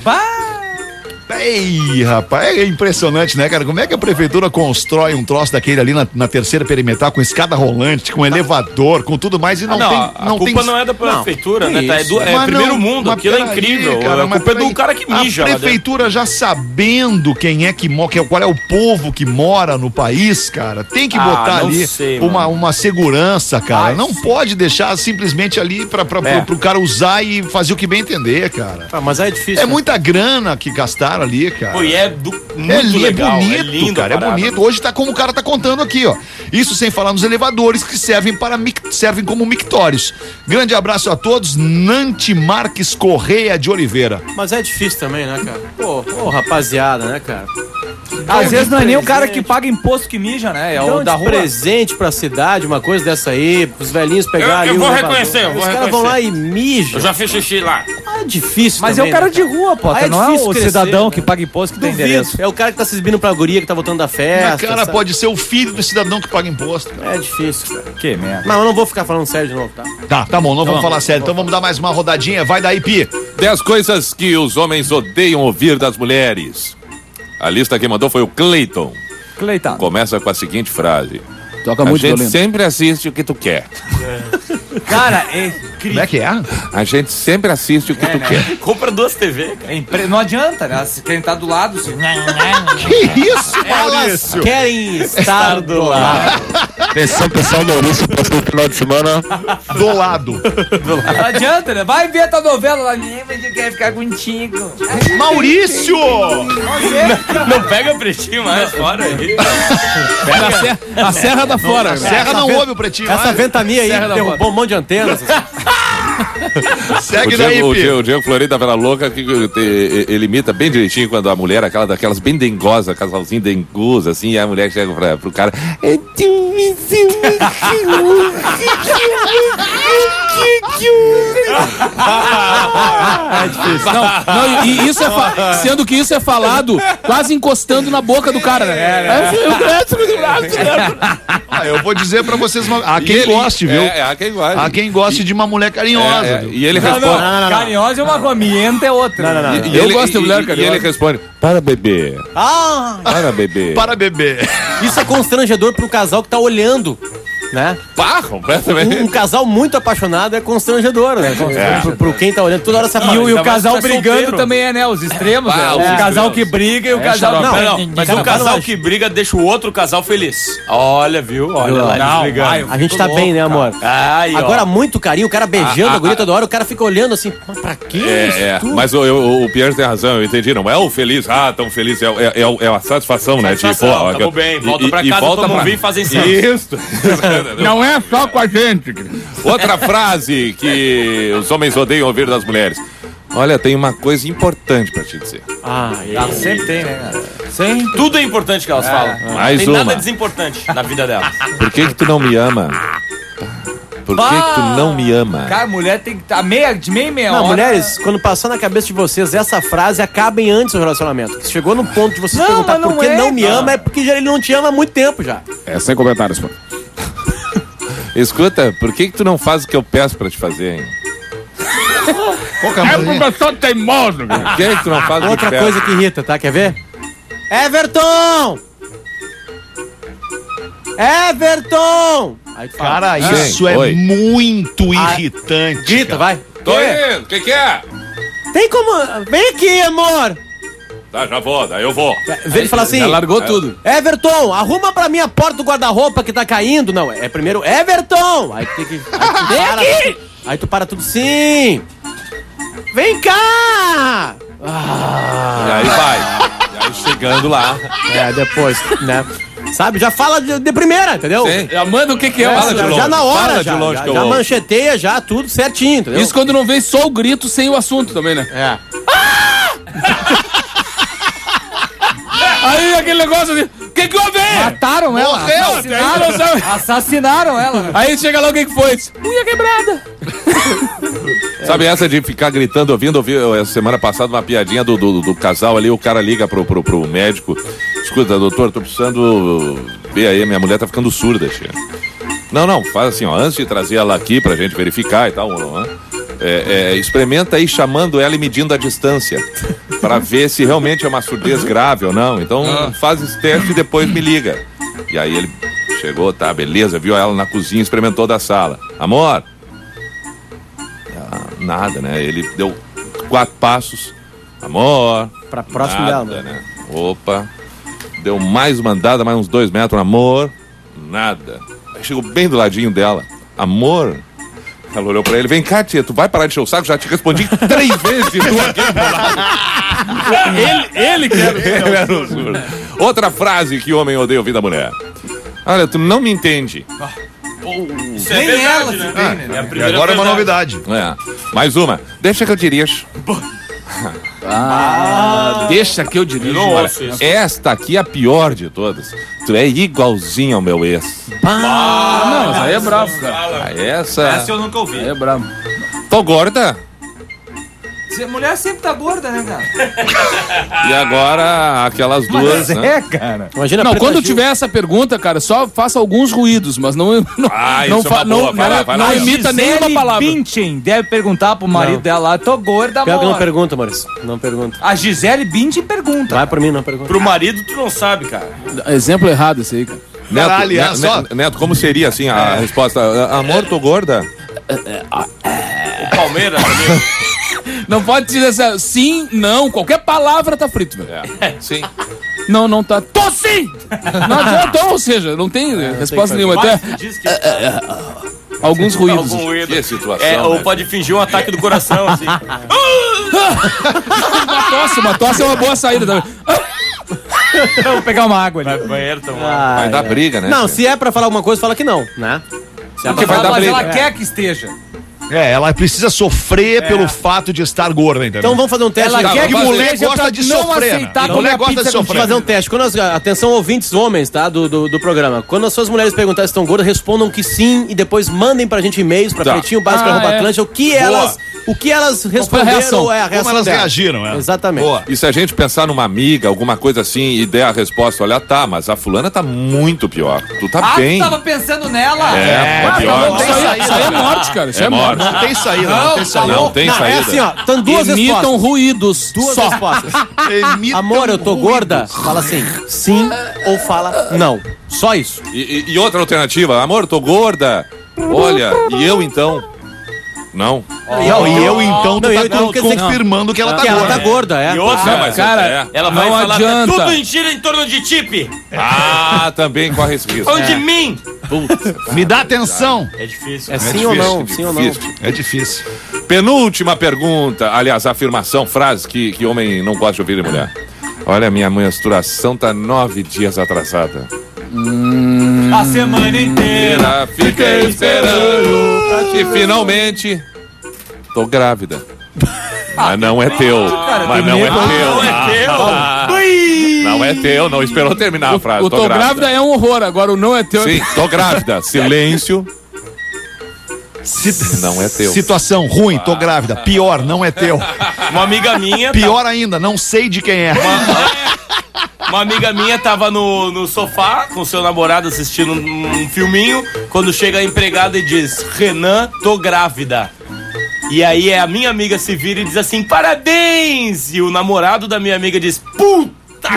Ei, rapaz, é impressionante, né, cara? Como é que a prefeitura constrói um troço daquele ali na Terceira Perimetral, com escada rolante, com elevador, com tudo mais e não tem... A culpa não é da prefeitura, né? É primeiro mundo, aquilo é incrível. Cara, a culpa é do cara que mija. A prefeitura já sabendo quem é que mora, qual é o povo que mora no país, cara, tem que botar ali uma segurança, cara. Não pode deixar simplesmente ali pro cara usar e fazer o que bem entender, cara. Mas é difícil. É muita grana que gastaram ali, cara. Pô, e muito legal, bonito, é lindo, cara, é bonito. Hoje tá como o cara tá contando aqui, ó. Isso sem falar nos elevadores que servem como mictórios. Grande abraço a todos, Nante Marques Correia de Oliveira. Mas é difícil também, né, cara? Pô, rapaziada, né, cara? Às vezes não é nem o cara que paga imposto que mija, né? É o da rua. Presente pra cidade, uma coisa dessa aí, os velhinhos pegarem. Eu vou reconhecer, Os caras vão lá e mijam. Eu já fiz xixi lá. É difícil. Mas também, é o cara né, de rua, pô. Não é o cidadão que paga imposto que tem endereço. É o cara que tá se exibindo pra guria que tá voltando da festa. Cara, pode ser o filho do cidadão que paga imposto, cara. É difícil, cara. Que merda. Mas eu não vou ficar falando sério de novo, tá? Tá bom, não vamos falar sério. Então vamos dar mais uma rodadinha. Vai daí, Pi. 10 coisas que os homens odeiam ouvir das mulheres. A lista que mandou foi o Cleiton. Começa com a seguinte frase: Toca a muito gente violento. sempre assiste o que tu quer. Cara, Como é que é? A gente sempre assiste o que tu quer. Compra 2 TV, cara. não adianta, né? Quem tá do lado, assim... Que isso, Maurício? Querem estar do lado. Atenção, pessoal, Maurício, próximo final de semana. Do lado. Não adianta, né? Vai ver a tua novela lá, mas eu quero ficar contigo. Maurício! Não pega o pretinho mais fora aí. A serra da fora. A serra não ouve o pretinho. Essa ventania aí Serra da derrubou um monte de antenas. Segue daí, Pi. O Diego Florida Vera Louca, que ele imita bem direitinho quando a mulher, daquelas bem dengosas, casalzinho dengoso, assim, e a mulher chega pro cara. É difícil. Não, e isso sendo que isso é falado quase encostando na boca do cara, né? Eu vou dizer pra vocês, há quem goste, viu? Há quem goste. Há quem goste de uma mulher carinhosa. E ele responde... Não. Carinhosa é uma coisa, mienta é outra. Não. Eu gosto de mulher carinhosa. E ele responde, para bebê. Para bebê. Para bebê. Isso é constrangedor pro casal que tá olhando, né? Pá, completamente. Um casal muito apaixonado é constrangedor, né? Pro quem tá olhando, toda hora você fala. E o casal brigando também é, né? Os extremos. O casal que briga e o casal... Não, mas o casal que briga deixa o outro casal feliz. Olha, viu? Olha lá, eles brigando. A gente tá bem, né, amor? Agora, muito carinho, o cara beijando a guria toda hora, o cara fica olhando assim, pra quê? Mas o Pierre tem razão, eu entendi. Não é o feliz, tão feliz, é a satisfação, né? Satisfação, tamo bem, volta pra casa, vamos vir fazer isso. Isso. Não é só com a gente. Outra frase que os homens odeiam ouvir das mulheres. Olha, tem uma coisa importante pra te dizer. Sempre tem, né, cara? Sim. Tudo é importante que elas falam. Mais tem uma. nada desimportante na vida delas. Por que tu não me ama? Por que tu não me ama? Cara, mulher tem que estar de meia Não, hora. mulheres, quando passar na cabeça de vocês essa frase, acabem antes do relacionamento. Se chegou no ponto de vocês perguntar por que não me ama, é porque ele não te ama há muito tempo já. Sem comentários, pô. Escuta, por que tu não faz o que eu peço pra te fazer, hein? Eu sou teimoso. Por que tu não faz o que eu Outra peço? coisa que irrita, tá? Quer ver? Everton! Aí tu fala, Cara, isso é muito irritante. grita, vai. Tô indo, o que é? Tem como... Vem aqui, amor. Tá, já vou, daí eu vou. Ele fala assim... Já largou tudo. Everton, arruma pra mim a porta do guarda-roupa que tá caindo. Não, é primeiro Everton. Aí tu tem que... Vem aqui. Aí tu para tudo, sim. Vem cá. E aí vai. E aí chegando lá. Depois, né? Sabe, já fala de primeira, entendeu? Sim. Já manda o que é. Fala de longe. Já na hora, Fala já, de longe já, que eu já ouço. mancheteia, já tudo certinho, entendeu? Isso quando não vem só o grito sem o assunto também, né? Aí aquele negócio assim, o que houve? Mataram ela. Assassinaram ela. Aí chega lá, o que foi? Unha quebrada. Sabe essa de ficar gritando, ouvindo essa semana passada uma piadinha do casal ali, o cara liga pro médico. Escuta, doutor, tô precisando ver aí, minha mulher tá ficando surda, tia. Não, faz assim, ó, antes de trazer ela aqui pra gente verificar e tal, experimenta aí chamando ela e medindo a distância pra ver se realmente é uma surdez grave ou não. Então faz esse teste e depois me liga. E aí ele chegou, tá, beleza, viu ela na cozinha, experimentou da sala. Amor, nada, né? Ele deu 4 passos. Amor, Pra próximo nada, dela, né? Opa, deu mais uma andada, mais uns 2 metros. Amor, nada. Aí chegou bem do ladinho dela. Amor. Ela olhou pra ele, vem cá, tia, tu vai parar de encher o saco? Já te respondi 3 vezes e tu aqui do lado. Ele Era um surdo. Outra frase que o homem odeia ouvir da mulher. Olha, tu não me entende. Isso é verdade, né? É a E primeira agora é uma verdade. novidade. Mais uma. Deixa que eu dirijo. Deixa que eu dirijo. Olha, esta aqui é a pior de todas. Tu é igualzinho ao meu ex. Não, mas aí é bravo, cara. Essa eu nunca ouvi. Aí é bravo. tô gorda. Mulher sempre tá gorda, né, cara? E agora aquelas duas, né? cara. Imagina Não, Preta quando Gil. tiver essa pergunta, cara, só faça alguns ruídos, mas não Isso é uma boa. Vai lá, vai lá. não imita nenhuma palavra. Bündchen deve perguntar pro marido Não. dela lá, tô gorda, Pior que não amor. pergunta, Maurício. Não pergunta. A Gisele Bündchen pergunta. Vai por mim, não pergunta. Pro marido, tu não sabe, cara. Exemplo errado esse aí, cara. Neto, Cara, aliás, só- Neto, como seria assim a resposta? Amor, tô gorda? O Palmeiras, amigo. Não pode dizer assim, sim, não, qualquer palavra tá frito, velho. Sim. Não tá. Tô sim! Não adianta, ou seja, não tem resposta nenhuma. Então, Diz que alguns ruídos. algum ruído. Que situação, Ou né? pode fingir um ataque do coração, assim. Uma tosse é uma boa saída também. Vou pegar uma água ali. Banheiro, tomar. Vai dar briga, né? Não, se é pra falar alguma coisa, fala que não, né? Se é Porque pra vai falar- dar Mas briga. ela quer que esteja. Ela precisa sofrer pelo fato de estar gorda, entendeu? Então vamos fazer um teste. Ela Tá, quer que vamos fazer. mulher Mulher gosta de não sofrer, né? aceitar Mulher comer a gosta de pizza sofrer. contigo. Fazer um teste. Atenção, ouvintes homens, tá? Do programa. Quando as suas mulheres perguntarem se estão gordas, respondam que sim e depois mandem pra gente e-mails pra Tá. pretinho básico Ah, é. Atlântica o que elas o que elas responderam ou é a reação como elas delas. reagiram, é. Exatamente. Boa. E se a gente pensar numa amiga, alguma coisa assim, e der a resposta, olha, tá, mas a fulana tá muito pior. Tu tá bem. Tu tava pensando nela? Pior. Não tem saída. Isso aí é morte, cara. Isso é morte. Não tem saída, não tem saída. Não tem É saída. assim, ó, tem duas Imitam respostas. ruídos. Duas só. respostas. Imitam Amor, eu tô ruídos. gorda? Fala assim, sim ou fala não. Só isso. E outra alternativa, amor, eu tô gorda. Olha, e eu então? Não. Não, e eu então, tu Não, tá eu então, quer dizer confirmando que ela tá Que ela gorda. tá gorda, é. E outra, Não, mas Cara, ela vai não falar adianta. tudo mentira em torno de Tipe. Também corre esse risco. Falando de mim. Me dá atenção. É difícil. É sim ou não? Sim ou não? É difícil. Penúltima pergunta, aliás, afirmação, frase que homem não gosta de ouvir de mulher. Olha, minha menstruação tá 9 dias atrasada. A semana inteira. Fiquei esperando. E finalmente, tô grávida. Mas não é teu. Mas não é teu. Não é teu, não esperou terminar a frase. O tô grávida é um horror, agora o não é teu. Sim, tô grávida. Silêncio. Não é teu. Situação ruim, tô grávida. Pior, não é teu. Uma amiga minha. Pior ainda, não sei de quem é. Uma amiga minha tava no sofá com seu namorado assistindo um filminho. Quando chega a empregada e diz: Renan, tô grávida. E aí a minha amiga se vira e diz assim: parabéns! E o namorado da minha amiga diz: puta!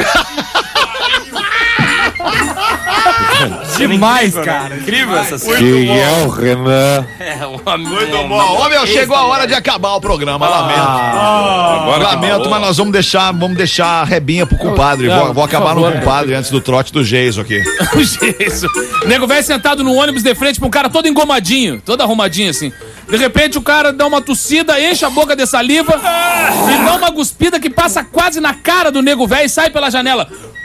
Demais, incrível, cara. Né? Incrível essa cena. Quem é o Renan? É um amigo. Ô, meu, chegou a hora de acabar o programa, lamento. Agora que Lamento, falou. mas nós vamos deixar a rebinha pro compadre. Vou acabar no compadre antes do trote do Geiso aqui. O Geiso. Nego velho sentado no ônibus de frente pra um cara todo engomadinho, todo arrumadinho assim. De repente o cara dá uma tossida, enche a boca de saliva e dá uma cuspida que passa quase na cara do nego velho e sai pela janela.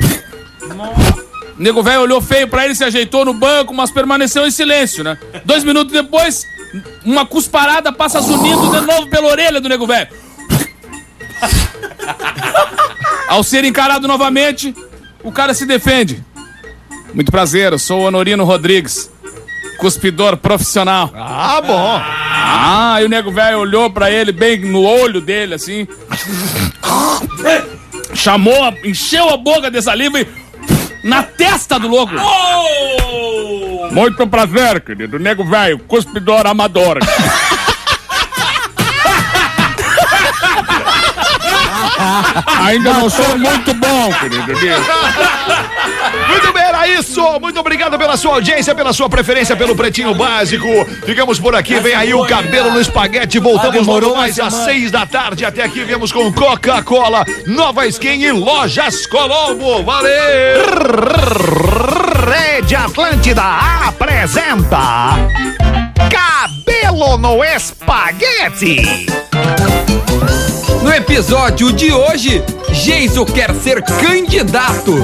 O nego velho olhou feio pra ele, se ajeitou no banco, mas permaneceu em silêncio, né? 2 minutos depois, uma cusparada passa zunindo de novo pela orelha do nego velho. Ao ser encarado novamente, o cara se defende. Muito prazer, eu sou o Honorino Rodrigues, cuspidor profissional. Ah, bom. E o nego velho olhou pra ele bem no olho dele, assim. Chamou, encheu a boca de saliva e na testa do louco. Muito prazer, querido. Nego velho, cuspidor amador. Ainda não sou muito bom, querido. Muito bem, era isso. Muito obrigado pela sua audiência, pela sua preferência pelo Pretinho Básico. Ficamos por aqui. Vem aí o Cabelo no Espaguete. Voltamos logo mais às 6 da tarde. Até aqui viemos com Coca-Cola, Nova Skin e Lojas Colombo. Valeu! Rede Atlântida apresenta Cabelo no Espaguete. No episódio de hoje, Geiso quer ser candidato.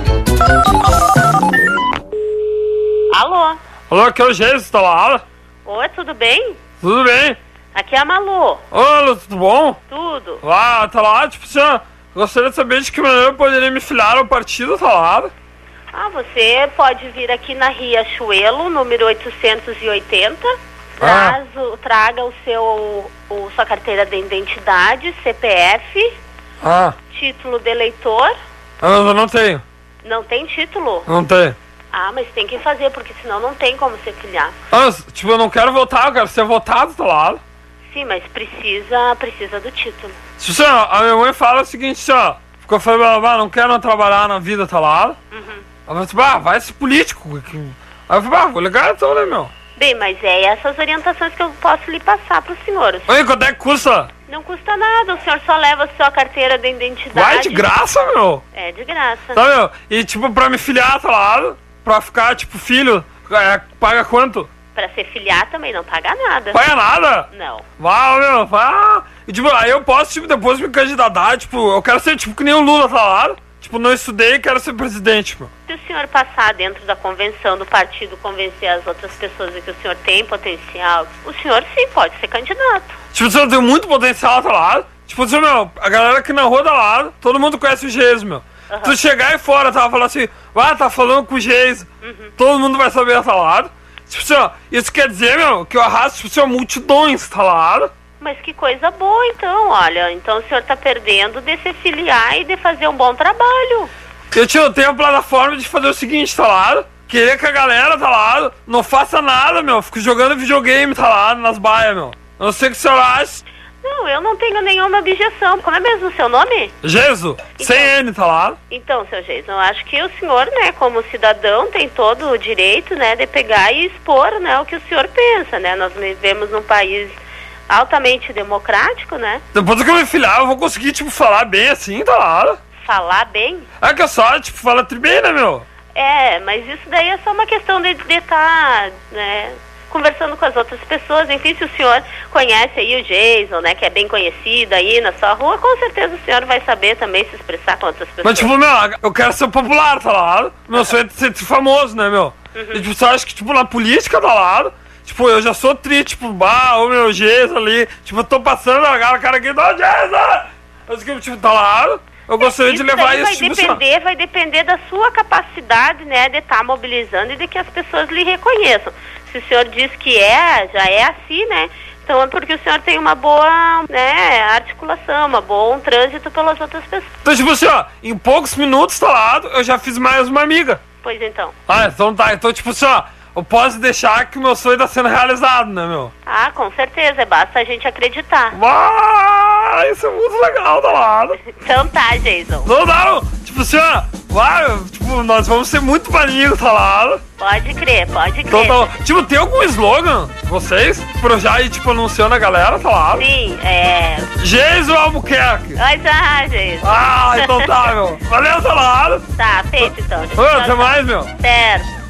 Alô? Alô, aqui é o Geiso, tá lá? Oi, tudo bem? Tudo bem? Aqui é a Malu. Olá, tudo bom? Tudo. Ah, tá lá, tipo assim, ó, gostaria de saber de que maneira eu poderia me filiar ao partido, tá lá? Ah, você pode vir aqui na Riachuelo, número 880. Traga sua carteira de identidade, CPF, título de eleitor. Ah, mas eu não tenho. Não tem título? Não tenho. Ah, mas tem que fazer, porque senão não tem como se filiar. Ah, tipo, eu não quero votar, eu quero ser votado, tá lá? Sim, mas precisa do título. Tipo assim, ó, a minha mãe fala o seguinte, assim, ó, ficou falando, não quero trabalhar na vida, tá lá? Ela falou, vai ser político. Aí eu falei, vou ligar então, né, meu? Bem, mas é essas orientações que eu posso lhe passar pro senhor. Oi, quanto é que custa? Não custa nada, o senhor só leva a sua carteira de identidade. Vai de graça, meu? É, de graça. Tá, meu? E, tipo, pra me filiar, tá lá? Pra ficar, tipo, filho, paga quanto? Pra ser filiar também não paga nada. Paga nada? Não. Vai, meu, vai. E, tipo, aí eu posso, tipo, depois me candidatar, tipo, eu quero ser, tipo, que nem o Lula, tá lá? Tipo, não estudei e quero ser presidente, meu. Se o senhor passar dentro da convenção do partido, convencer as outras pessoas de que o senhor tem potencial, o senhor sim pode ser candidato. Tipo, o senhor tem muito potencial, tá lá? Tipo, assim, meu, a galera aqui na rua tá lá, todo mundo conhece o Geiso, meu. Tu chegar aí fora, tava falando assim, tá falando com o Geiso, todo mundo vai saber, tá lá? Tipo assim, ó, isso quer dizer, meu, que eu arrasto, tipo assim, multidões, tá lá? Mas que coisa boa, então, olha. Então o senhor tá perdendo de se filiar e de fazer um bom trabalho. Eu tenho a plataforma de fazer o seguinte, tá lá? Querer que a galera, tá lá, não faça nada, meu. Fico jogando videogame, tá lá, nas baias, meu. Eu não sei o que o senhor acha. Não, eu não tenho nenhuma objeção. Como é mesmo o seu nome? Geiso, então, sem N, tá lá? Então, seu Geiso, eu acho que o senhor, né, como cidadão, tem todo o direito, né, de pegar e expor, né, o que o senhor pensa, né? Nós vivemos num país altamente democrático, né? Depois que eu me filiar, eu vou conseguir, tipo, falar bem assim, tá lá? Falar bem? É que eu só, tipo, fala bem, né, meu? É, mas isso daí é só uma questão de estar, né, conversando com as outras pessoas. Enfim, se o senhor conhece aí o Jason, né, que é bem conhecido aí na sua rua, com certeza o senhor vai saber também se expressar com outras pessoas. Mas, tipo, meu, eu quero ser popular, tá lá? Meu sonho é ser famoso, né, meu? E, tipo, você acha que, tipo, na política, tá lá? Tipo, eu já sou tipo, o meu Jason ali, tipo, eu tô passando a cara aqui, ó, Jason! Tipo, tá lá? Eu gostaria de levar isso, tipo, vai depender da sua capacidade, né, de estar mobilizando e de que as pessoas lhe reconheçam. Se o senhor diz que já é assim, né, então é porque o senhor tem uma boa, né, articulação, um trânsito pelas outras pessoas. Então, tipo assim, ó, em poucos minutos, tá lá, eu já fiz mais uma amiga. Pois então. Ah, então tá, então, tipo assim, ó, eu posso deixar que o meu sonho tá sendo realizado, né, meu? Ah, com certeza, basta a gente acreditar. Ah, isso é muito legal, tá lá. Então tá, Jason. Não, tipo assim, ó, tipo, nós vamos ser muito amigos, tá lá. Pode crer. Então, tipo, tem algum slogan, vocês, pra já ir, tipo, anunciando a galera, tá lá? Sim, Jason Albuquerque. Jason. Ah, então tá, meu. Valeu, tá lá. Tá, feito então. Até mais, meu. Certo.